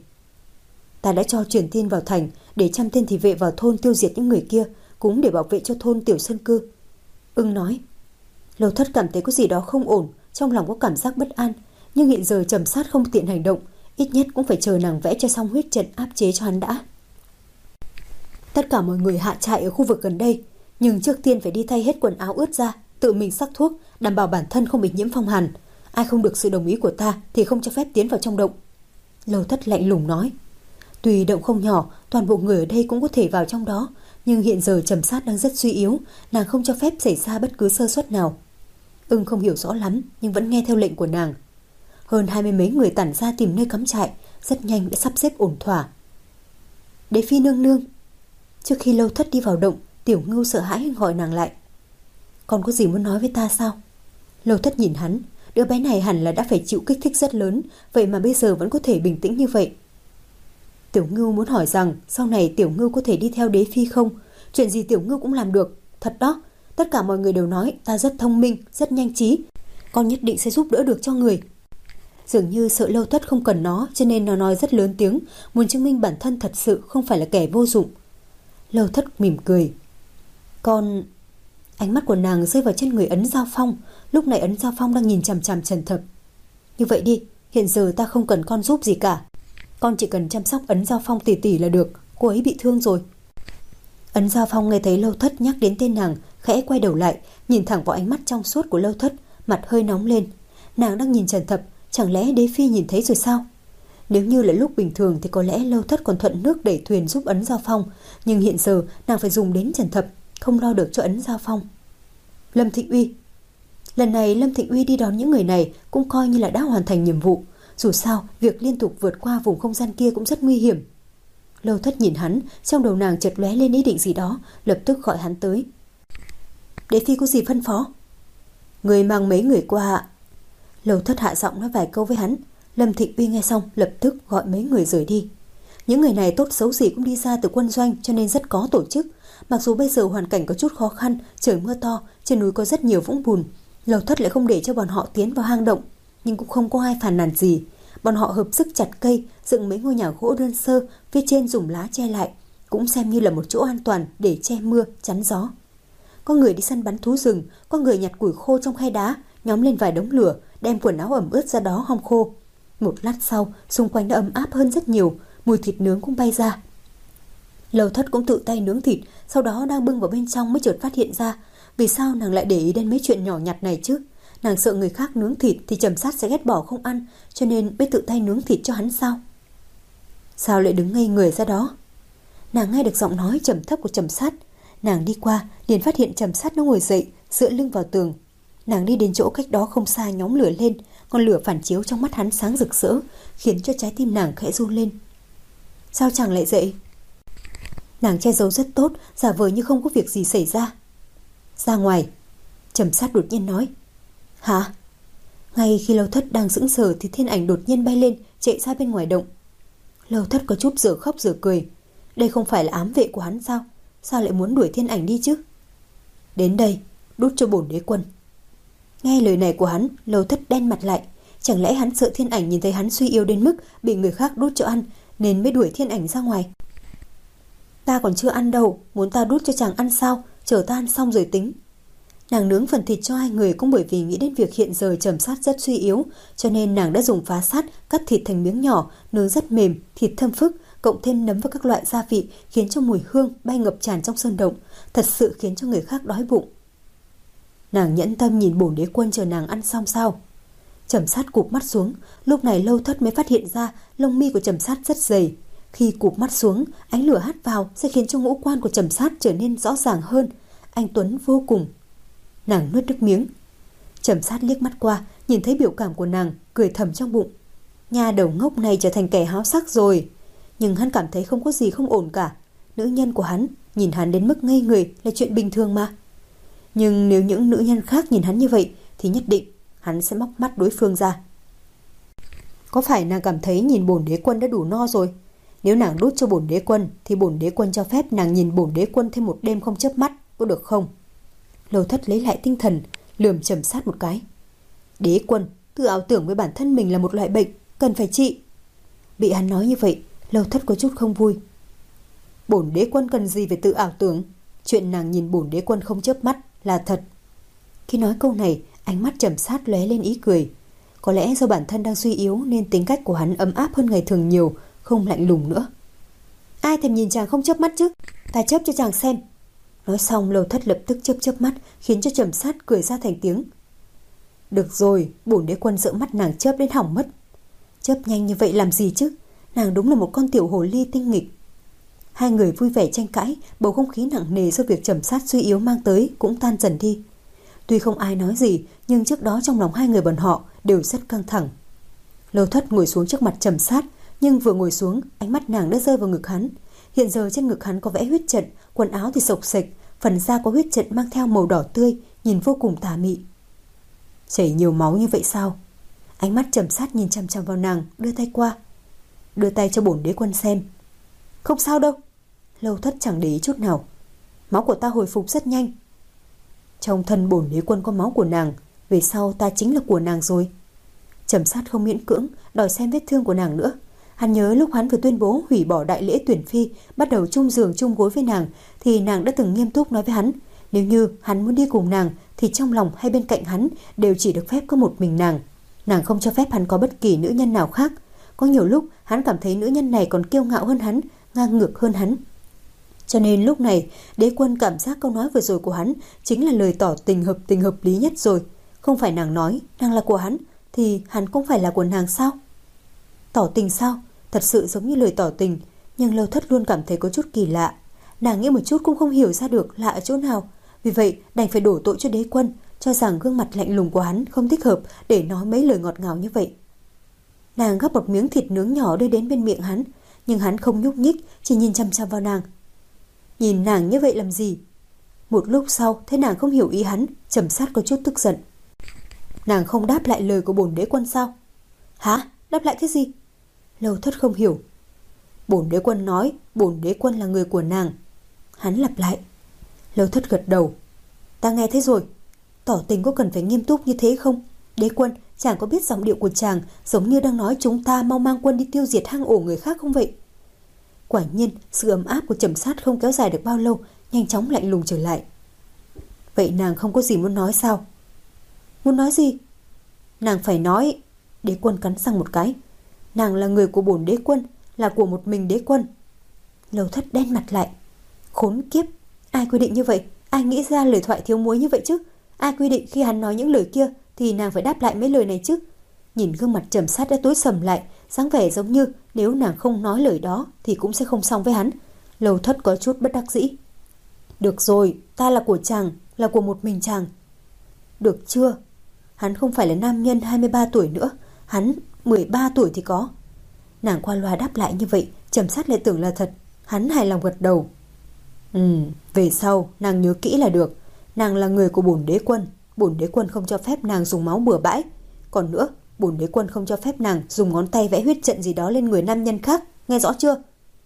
Ta đã cho truyền tin vào thành để trăm tên thị vệ vào thôn tiêu diệt những người kia, cũng để bảo vệ cho thôn Tiểu Xuân Cư. Ưng nói. Lâu Thất cảm thấy có gì đó không ổn, trong lòng có cảm giác bất an, nhưng hiện giờ Trầm Sát không tiện hành động, ít nhất cũng phải chờ nàng vẽ cho xong huyết trận áp chế cho hắn đã. Tất cả mọi người hạ trại ở khu vực gần đây, nhưng trước tiên phải đi thay hết quần áo ướt ra, tự mình sắc thuốc, đảm bảo bản thân không bị nhiễm phong hàn. Ai không được sự đồng ý của ta thì không cho phép tiến vào trong động. Lâu Thất lạnh lùng nói. Tuy động không nhỏ, toàn bộ người ở đây cũng có thể vào trong đó, nhưng hiện giờ Trầm Sát đang rất suy yếu, nàng không cho phép xảy ra bất cứ sơ suất nào. Ưng không hiểu rõ lắm, nhưng vẫn nghe theo lệnh của nàng. Hơn hai mươi mấy người tản ra tìm nơi cắm trại, rất nhanh đã sắp xếp ổn thỏa. Đế phi nương nương. Trước khi Lâu Thất đi vào động, Tiểu Ngưu sợ hãi gọi nàng lại. Con có gì muốn nói với ta sao? Lâu Thất nhìn hắn, đứa bé này hẳn là đã phải chịu kích thích rất lớn, vậy mà bây giờ vẫn có thể bình tĩnh như vậy. Tiểu Ngưu muốn hỏi rằng sau này Tiểu Ngưu có thể đi theo đế phi không? Chuyện gì Tiểu Ngưu cũng làm được. Thật đó, tất cả mọi người đều nói ta rất thông minh, rất nhanh trí. Con nhất định sẽ giúp đỡ được cho người. Dường như sợ Lâu Thất không cần nó, cho nên nó nói rất lớn tiếng, muốn chứng minh bản thân thật sự không phải là kẻ vô dụng. Lâu Thất mỉm cười. Con... Ánh mắt của nàng rơi vào trên người Ấn Giao Phong. Lúc này Ấn Giao Phong đang nhìn chằm chằm Trần Thập. Như vậy đi, hiện giờ ta không cần con giúp gì cả. Con chỉ cần chăm sóc Ấn Giao Phong tỉ tỉ là được. Cô ấy bị thương rồi. Ấn Giao Phong nghe thấy Lâu Thất nhắc đến tên nàng, khẽ quay đầu lại, nhìn thẳng vào ánh mắt trong suốt của Lâu Thất, mặt hơi nóng lên. Nàng đang nhìn Trần Thập, chẳng lẽ đế phi nhìn thấy rồi sao? Nếu như là lúc bình thường thì có lẽ Lâu Thất còn thuận nước đẩy thuyền giúp Ấn Giao Phong, nhưng hiện giờ nàng phải dùng đến Trần Thập, không lo được cho Ấn Giao Phong. Lâm Thịnh Uy. Lần này Lâm Thịnh Uy đi đón những người này cũng coi như là đã hoàn thành nhiệm vụ. Dù sao, việc liên tục vượt qua vùng không gian kia cũng rất nguy hiểm. Lâu Thất nhìn hắn, trong đầu nàng chợt lóe lên ý định gì đó, lập tức gọi hắn tới. Đế phi có gì phân phó? Người mang mấy người qua. Lâu Thất hạ giọng nói vài câu với hắn. Lâm Thịnh Uy nghe xong lập tức gọi mấy người rời đi. Những người này tốt xấu gì cũng đi ra từ quân doanh, cho nên rất có tổ chức. Mặc dù bây giờ hoàn cảnh có chút khó khăn, trời mưa to, trên núi có rất nhiều vũng bùn, Lâu Thất lại không để cho bọn họ tiến vào hang động, nhưng cũng không có ai phàn nàn gì. Bọn họ hợp sức chặt cây, dựng mấy ngôi nhà gỗ đơn sơ, phía trên dùng lá che lại, cũng xem như là một chỗ an toàn để che mưa, chắn gió. Có người đi săn bắn thú rừng, có người nhặt củi khô trong khe đá, nhóm lên vài đống lửa, đem quần áo ẩm ướt ra đó hong khô. Một lát sau, xung quanh đã ấm áp hơn rất nhiều, mùi thịt nướng cũng bay ra. Lâu Thất cũng tự tay nướng thịt, sau đó đang bưng vào bên trong mới chợt phát hiện ra, vì sao nàng lại để ý đến mấy chuyện nhỏ nhặt này chứ? Nàng sợ người khác nướng thịt thì Trầm Sát sẽ ghét bỏ không ăn, cho nên mới tự tay nướng thịt cho hắn sao? Sao lại đứng ngây người ra đó? Nàng nghe được giọng nói trầm thấp của Trầm Sát. Nàng đi qua, liền phát hiện Trầm Sát nó ngồi dậy, dựa lưng vào tường. Nàng đi đến chỗ cách đó không xa nhóm lửa lên, ngọn lửa phản chiếu trong mắt hắn sáng rực rỡ, khiến cho trái tim nàng khẽ run lên. Sao chàng lại dậy? Nàng che giấu rất tốt, giả vờ như không có việc gì xảy ra. Ra ngoài. Trầm Sát đột nhiên nói. Hả? Ngay khi Lâu Thất đang sững sờ thì thiên ảnh đột nhiên bay lên, chạy ra bên ngoài động. Lâu Thất có chút dở khóc dở cười. Đây không phải là ám vệ của hắn sao? Sao lại muốn đuổi thiên ảnh đi chứ? Đến đây, đút cho bổn đế quân. Nghe lời này của hắn, Lâu Thất đen mặt lại. Chẳng lẽ hắn sợ thiên ảnh nhìn thấy hắn suy yếu đến mức bị người khác đút cho ăn, nên mới đuổi thiên ảnh ra ngoài? Ta còn chưa ăn đâu, muốn ta đút cho chàng ăn sao? Chờ ta ăn xong rồi tính. Nàng nướng phần thịt cho hai người cũng bởi vì nghĩ đến việc hiện giờ Trầm Sát rất suy yếu, cho nên nàng đã dùng phá sát cắt thịt thành miếng nhỏ, nướng rất mềm, thịt thơm phức, cộng thêm nấm và các loại gia vị, khiến cho mùi hương bay ngập tràn trong sơn động, thật sự khiến cho người khác đói bụng. Nàng nhẫn tâm nhìn bổn đế quân chờ nàng ăn xong sao? Trầm Sát cụp mắt xuống, lúc này Lâu Thất mới phát hiện ra lông mi của Trầm Sát rất dày. Khi cụp mắt xuống, ánh lửa hắt vào sẽ khiến cho ngũ quan của Trầm Sát trở nên rõ ràng hơn, anh tuấn vô cùng. Nàng nuốt nước miếng. Trầm Sát liếc mắt qua, nhìn thấy biểu cảm của nàng, cười thầm trong bụng. Nhà đầu ngốc này trở thành kẻ háo sắc rồi. Nhưng hắn cảm thấy không có gì không ổn cả. Nữ nhân của hắn nhìn hắn đến mức ngây người là chuyện bình thường mà. Nhưng nếu những nữ nhân khác nhìn hắn như vậy thì nhất định hắn sẽ móc mắt đối phương ra. Có phải nàng cảm thấy nhìn bổn đế quân đã đủ no rồi? Nếu nàng đút cho bổn đế quân thì bổn đế quân cho phép nàng nhìn bổn đế quân thêm một đêm không chớp mắt, có được không? Lâu Thất lấy lại tinh thần, lườm Trầm Sát một cái. Đế quân tự ảo tưởng với bản thân mình là một loại bệnh, cần phải trị. Bị hắn nói như vậy, Lâu Thất có chút không vui. Bổn đế quân cần gì phải tự ảo tưởng? Chuyện nàng nhìn bổn đế quân không chớp mắt là thật. Khi nói câu này, ánh mắt Trầm Sát lóe lên ý cười. Có lẽ do bản thân đang suy yếu nên tính cách của hắn ấm áp hơn ngày thường nhiều, không lạnh lùng nữa. Ai thèm nhìn chàng không chớp mắt chứ? Ta chớp cho chàng xem. Nói xong, Lâu Thất lập tức chớp chớp mắt, khiến cho Trầm Sát cười ra thành tiếng. Được rồi, bổn đế quân sợ mắt nàng chớp đến hỏng mất. Chớp nhanh như vậy làm gì chứ? Nàng đúng là một con tiểu hồ ly tinh nghịch. Hai người vui vẻ tranh cãi, bầu không khí nặng nề do việc Trầm Sát suy yếu mang tới cũng tan dần đi. Tuy không ai nói gì, nhưng trước đó trong lòng hai người bọn họ đều rất căng thẳng. Lâu Thất ngồi xuống trước mặt Trầm Sát, nhưng vừa ngồi xuống, ánh mắt nàng đã rơi vào ngực hắn. Hiện giờ trên ngực hắn có vẽ huyết trận, quần áo thì xộc xệch, phần da có huyết trận mang theo màu đỏ tươi, nhìn vô cùng tà mị. Chảy nhiều máu như vậy sao? Ánh mắt Trầm Sát nhìn chằm chằm vào nàng, đưa tay qua. Đưa tay cho bổn đế quân xem. Không sao đâu. Lâu Thất chẳng để ý chút nào. Máu của ta hồi phục rất nhanh. Trong thân bổn đế quân có máu của nàng, về sau ta chính là của nàng rồi. Trầm Sát không miễn cưỡng đòi xem vết thương của nàng nữa. Hắn nhớ lúc hắn vừa tuyên bố hủy bỏ đại lễ tuyển phi, bắt đầu chung giường chung gối với nàng, thì nàng đã từng nghiêm túc nói với hắn, nếu như hắn muốn đi cùng nàng thì trong lòng hay bên cạnh hắn đều chỉ được phép có một mình nàng. Nàng không cho phép hắn có bất kỳ nữ nhân nào khác. Có nhiều lúc hắn cảm thấy nữ nhân này còn kiêu ngạo hơn hắn, ngang ngược hơn hắn. Cho nên lúc này đế quân cảm giác câu nói vừa rồi của hắn chính là lời tỏ tình hợp tình hợp lý nhất rồi. Không phải nàng nói nàng là của hắn thì hắn cũng phải là của nàng sao? Tỏ tình sao? Thật sự giống như lời tỏ tình, nhưng Lâu Thất luôn cảm thấy có chút kỳ lạ. Nàng nghĩ một chút cũng không hiểu ra được lạ ở chỗ nào. Vì vậy đành phải đổ tội cho đế quân, cho rằng gương mặt lạnh lùng của hắn không thích hợp để nói mấy lời ngọt ngào như vậy. Nàng gắp một miếng thịt nướng nhỏ đưa đến bên miệng hắn, nhưng hắn không nhúc nhích, chỉ nhìn chăm chăm vào nàng. Nhìn nàng như vậy làm gì? Một lúc sau thấy nàng không hiểu ý hắn, Trầm Sát có chút tức giận. Nàng không đáp lại lời của bổn đế quân sao? Hả? Đáp lại cái gì? Lâu Thất không hiểu. Bổn đế quân nói bổn đế quân là người của nàng. Hắn lặp lại. Lâu Thất gật đầu. Ta nghe thấy rồi. Tỏ tình có cần phải nghiêm túc như thế không? Đế quân, chàng có biết giọng điệu của chàng giống như đang nói chúng ta mau mang quân đi tiêu diệt hang ổ người khác không vậy? Quả nhiên sự ấm áp của Trầm Sát không kéo dài được bao lâu, nhanh chóng lạnh lùng trở lại. Vậy nàng không có gì muốn nói sao? Muốn nói gì? Nàng phải nói. Đế quân cắn răng một cái. Nàng là người của bổn đế quân, là của một mình đế quân. Lâu Thất đen mặt lại. Khốn kiếp, ai quy định như vậy? Ai nghĩ ra lời thoại thiếu muối như vậy chứ? Ai quy định khi hắn nói những lời kia thì nàng phải đáp lại mấy lời này chứ? Nhìn gương mặt Trầm Sát đã tối sầm lại, dáng vẻ giống như nếu nàng không nói lời đó thì cũng sẽ không xong với hắn. Lâu Thất có chút bất đắc dĩ. Được rồi, ta là của chàng, là của một mình chàng. Được chưa? Hắn không phải là nam nhân hai mươi ba tuổi nữa, hắn mười ba tuổi thì có. Nàng qua loa đáp lại như vậy, Trầm Sát lại tưởng là thật. Hắn hài lòng gật đầu. Ừ, về sau nàng nhớ kỹ là được. Nàng là người của bổn đế quân, bổn đế quân không cho phép nàng dùng máu bừa bãi. Còn nữa, bổn đế quân không cho phép nàng dùng ngón tay vẽ huyết trận gì đó lên người nam nhân khác, nghe rõ chưa?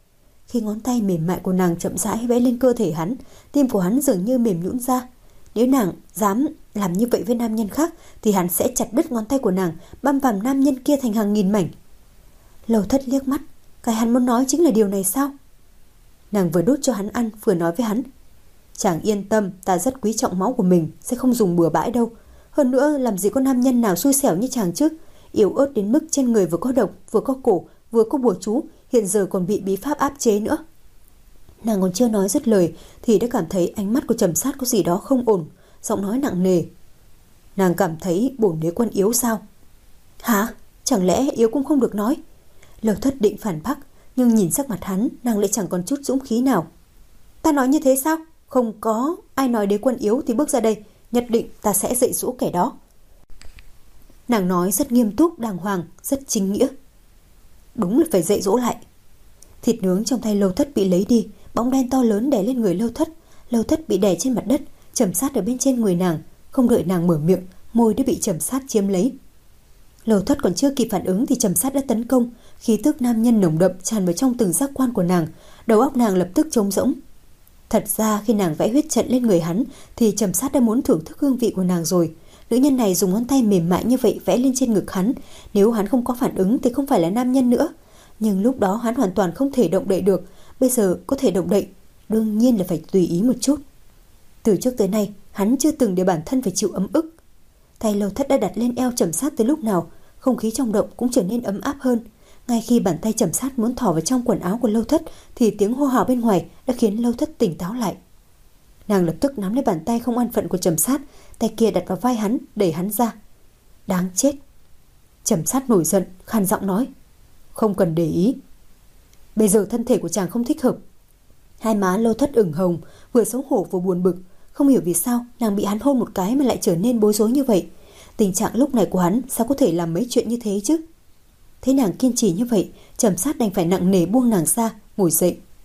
Khi ngón tay mềm mại của nàng chậm rãi vẽ lên cơ thể hắn, tim của hắn dường như mềm nhũn ra. Nếu nàng dám làm như vậy với nam nhân khác thì hắn sẽ chặt đứt ngón tay của nàng, băm vằm nam nhân kia thành hàng nghìn mảnh. Lâu Thất liếc mắt, cái hắn muốn nói chính là điều này sao? Nàng vừa đút cho hắn ăn vừa nói với hắn. Chàng yên tâm, ta rất quý trọng máu của mình, sẽ không dùng bừa bãi đâu. Hơn nữa làm gì có nam nhân nào xui xẻo như chàng chứ? Yếu ớt đến mức trên người vừa có độc, vừa có cổ, vừa có bùa chú, hiện giờ còn bị bí pháp áp chế nữa. Nàng còn chưa nói dứt lời thì đã cảm thấy ánh mắt của Trầm Sát có gì đó không ổn, giọng nói nặng nề. Nàng cảm thấy bổn đế quân yếu sao? Hả? Chẳng lẽ yếu cũng không được nói? Lâu Thất định phản bác, nhưng nhìn sắc mặt hắn, nàng lại chẳng còn chút dũng khí nào. Ta nói như thế sao? Không có, ai nói đế quân yếu thì bước ra đây, nhất định ta sẽ dạy dỗ kẻ đó. Nàng nói rất nghiêm túc, đàng hoàng, rất chính nghĩa. Đúng là phải dạy dỗ lại. Thịt nướng trong tay Lâu Thất bị lấy đi, bóng đen to lớn đè lên người Lâu Thất. Lâu Thất bị đè trên mặt đất, Trầm Sát ở bên trên người nàng. Không đợi nàng mở miệng, môi đã bị Trầm Sát chiếm lấy. Lâu Thất còn chưa kịp phản ứng thì Trầm Sát đã tấn công. Khí tức nam nhân nồng đậm tràn vào trong từng giác quan của nàng, đầu óc nàng lập tức trống rỗng. Thật ra khi nàng vẽ huyết trận lên người hắn thì Trầm Sát đã muốn thưởng thức hương vị của nàng rồi. Nữ nhân này dùng ngón tay mềm mại như vậy vẽ lên trên ngực hắn, nếu hắn không có phản ứng thì không phải là nam nhân nữa. Nhưng lúc đó hắn hoàn toàn không thể động đậy được, bây giờ có thể động đậy, đương nhiên là phải tùy ý một chút. Từ trước tới nay hắn chưa từng để bản thân phải chịu ấm ức. Tay Lâu Thất đã đặt lên eo Trầm Sát tới lúc nào, không khí trong động cũng trở nên ấm áp hơn. Ngay khi bàn tay Trầm Sát muốn thò vào trong quần áo của Lâu Thất thì tiếng hô hào bên ngoài đã khiến Lâu Thất tỉnh táo lại. Nàng lập tức nắm lấy bàn tay không an phận của Trầm Sát, tay kia đặt vào vai hắn, đẩy hắn ra. Đáng chết! Trầm Sát nổi giận, khàn giọng nói. Không cần để ý. Bây giờ thân thể của chàng không thích hợp. Hai má Lâu Thất ửng hồng, vừa xấu hổ vừa buồn bực. Không hiểu vì sao nàng bị hắn hôn một cái mà lại trở nên bối rối như vậy. Tình trạng lúc này của hắn sao có thể làm mấy chuyện như thế chứ? Thấy nàng kiên trì như vậy, Trầm Sát đành phải nặng nề buông nàng ra, ngồi dậy.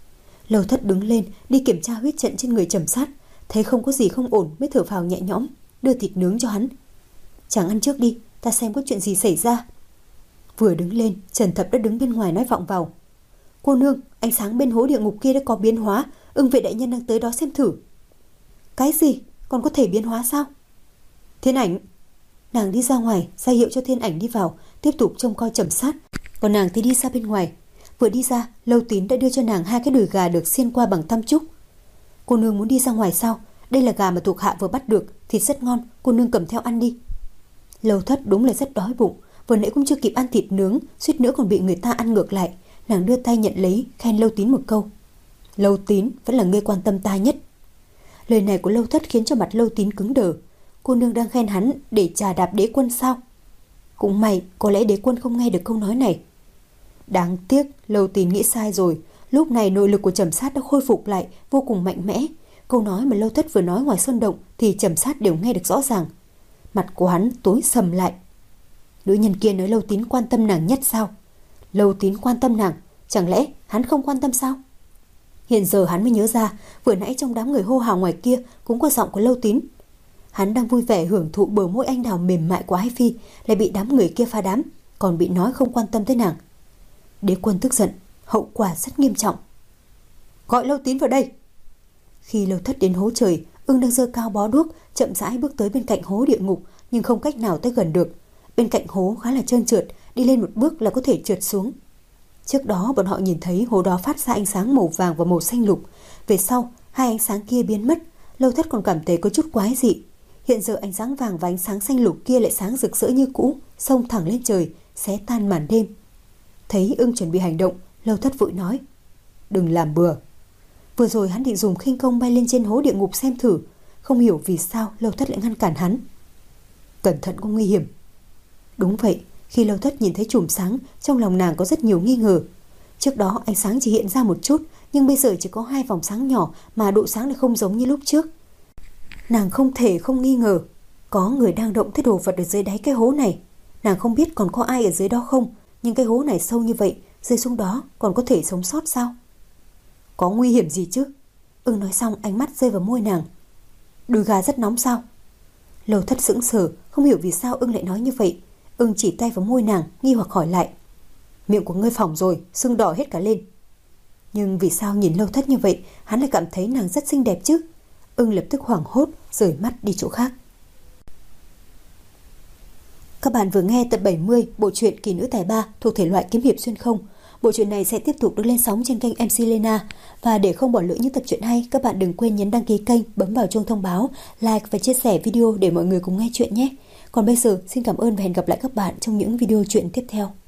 Lâu Thất đứng lên đi kiểm tra huyết trận trên người Trầm Sát, thấy không có gì không ổn mới thở phào nhẹ nhõm, đưa thịt nướng cho hắn. Chàng ăn trước đi, ta xem có chuyện gì xảy ra. Vừa đứng lên, Trần Thập đã đứng bên ngoài nói vọng vào. Cô nương, ánh sáng bên hố địa ngục kia đã có biến hóa, Ưng Vệ đại nhân đang tới đó xem thử. Cái gì? Còn có thể biến hóa sao? Thiên Ảnh. Nàng đi ra ngoài, ra hiệu cho Thiên Ảnh đi vào, tiếp tục trông coi Trầm Sát. Còn nàng thì đi ra bên ngoài. Vừa đi ra, Lâu Tín đã đưa cho nàng hai cái đùi gà được xiên qua bằng tam trúc. Cô nương muốn đi ra ngoài sao? Đây là gà mà thuộc hạ vừa bắt được, thịt rất ngon, cô nương cầm theo ăn đi. Lâu Thất đúng là rất đói bụng, vừa nãy cũng chưa kịp ăn thịt nướng, suýt nữa còn bị người ta ăn ngược lại. Nàng đưa tay nhận lấy, khen Lâu Tín một câu. Lâu Tín, vẫn là ngươi quan tâm ta nhất. Lời này của Lâu Thất khiến cho mặt Lâu Tín cứng đờ. Cô nương đang khen hắn để trà đạp đế quân sao? Cũng may, có lẽ đế quân không nghe được câu nói này. Đáng tiếc, Lâu Tín nghĩ sai rồi. Lúc này nội lực của Trầm Sát đã khôi phục lại, vô cùng mạnh mẽ. Câu nói mà Lâu Thất vừa nói ngoài sơn động thì Trầm Sát đều nghe được rõ ràng. Mặt của hắn tối sầm lại. Nữ nhân kia nói Lâu Tín quan tâm nàng nhất sao? Lâu Tín quan tâm nàng, chẳng lẽ hắn không quan tâm sao? Hiện giờ hắn mới nhớ ra, vừa nãy trong đám người hô hào ngoài kia cũng có giọng của Lâu Tín. Hắn đang vui vẻ hưởng thụ bờ môi anh đào mềm mại của Ái Phi, lại bị đám người kia phá đám, còn bị nói không quan tâm tới nàng. Đế quân tức giận, hậu quả rất nghiêm trọng. Gọi Lâu Tín vào đây. Khi Lâu Thất đến hố trời, Ưng đang giơ cao bó đuốc, chậm rãi bước tới bên cạnh hố địa ngục, nhưng không cách nào tới gần được. Bên cạnh hố khá là trơn trượt, đi lên một bước là có thể trượt xuống. Trước đó bọn họ nhìn thấy hố đó phát ra ánh sáng màu vàng và màu xanh lục. Về sau, hai ánh sáng kia biến mất. Lâu Thất còn cảm thấy có chút quái dị. Hiện giờ ánh sáng vàng và ánh sáng xanh lục kia lại sáng rực rỡ như cũ, xông thẳng lên trời, xé tan màn đêm. Thấy Ưng chuẩn bị hành động, Lâu Thất vội nói: Đừng làm bừa. Vừa rồi hắn định dùng khinh công bay lên trên hố địa ngục xem thử, không hiểu vì sao Lâu Thất lại ngăn cản hắn. Cẩn thận có nguy hiểm. Đúng vậy, khi Lâu Thất nhìn thấy chùm sáng, trong lòng nàng có rất nhiều nghi ngờ. Trước đó ánh sáng chỉ hiện ra một chút, nhưng bây giờ chỉ có hai vòng sáng nhỏ mà độ sáng lại không giống như lúc trước. Nàng không thể không nghi ngờ có người đang động tới đồ vật ở dưới đáy cái hố này. Nàng không biết còn có ai ở dưới đó không, nhưng cái hố này sâu như vậy, rơi xuống đó còn có thể sống sót sao? Có nguy hiểm gì chứ? Ưng nói xong ánh mắt rơi vào môi nàng. Đùi gà rất nóng sao? Lâu Thất sững sờ, không hiểu vì sao Ưng lại nói như vậy. Ưng chỉ tay vào môi nàng, nghi hoặc hỏi lại. Miệng của ngươi phỏng rồi, sưng đỏ hết cả lên. Nhưng vì sao nhìn Lâu Thất như vậy, hắn lại cảm thấy nàng rất xinh đẹp chứ? Ưng lập tức hoảng hốt, rời mắt đi chỗ khác. Các bạn vừa nghe tập bảy mươi bộ truyện Kỳ Nữ Tài Ba thuộc thể loại kiếm hiệp xuyên không. Bộ truyện này sẽ tiếp tục được lên sóng trên kênh em xê Lena. Và để không bỏ lỡ những tập truyện hay, các bạn đừng quên nhấn đăng ký kênh, bấm vào chuông thông báo, like và chia sẻ video để mọi người cùng nghe chuyện nhé. Còn bây giờ, xin cảm ơn và hẹn gặp lại các bạn trong những video truyện tiếp theo.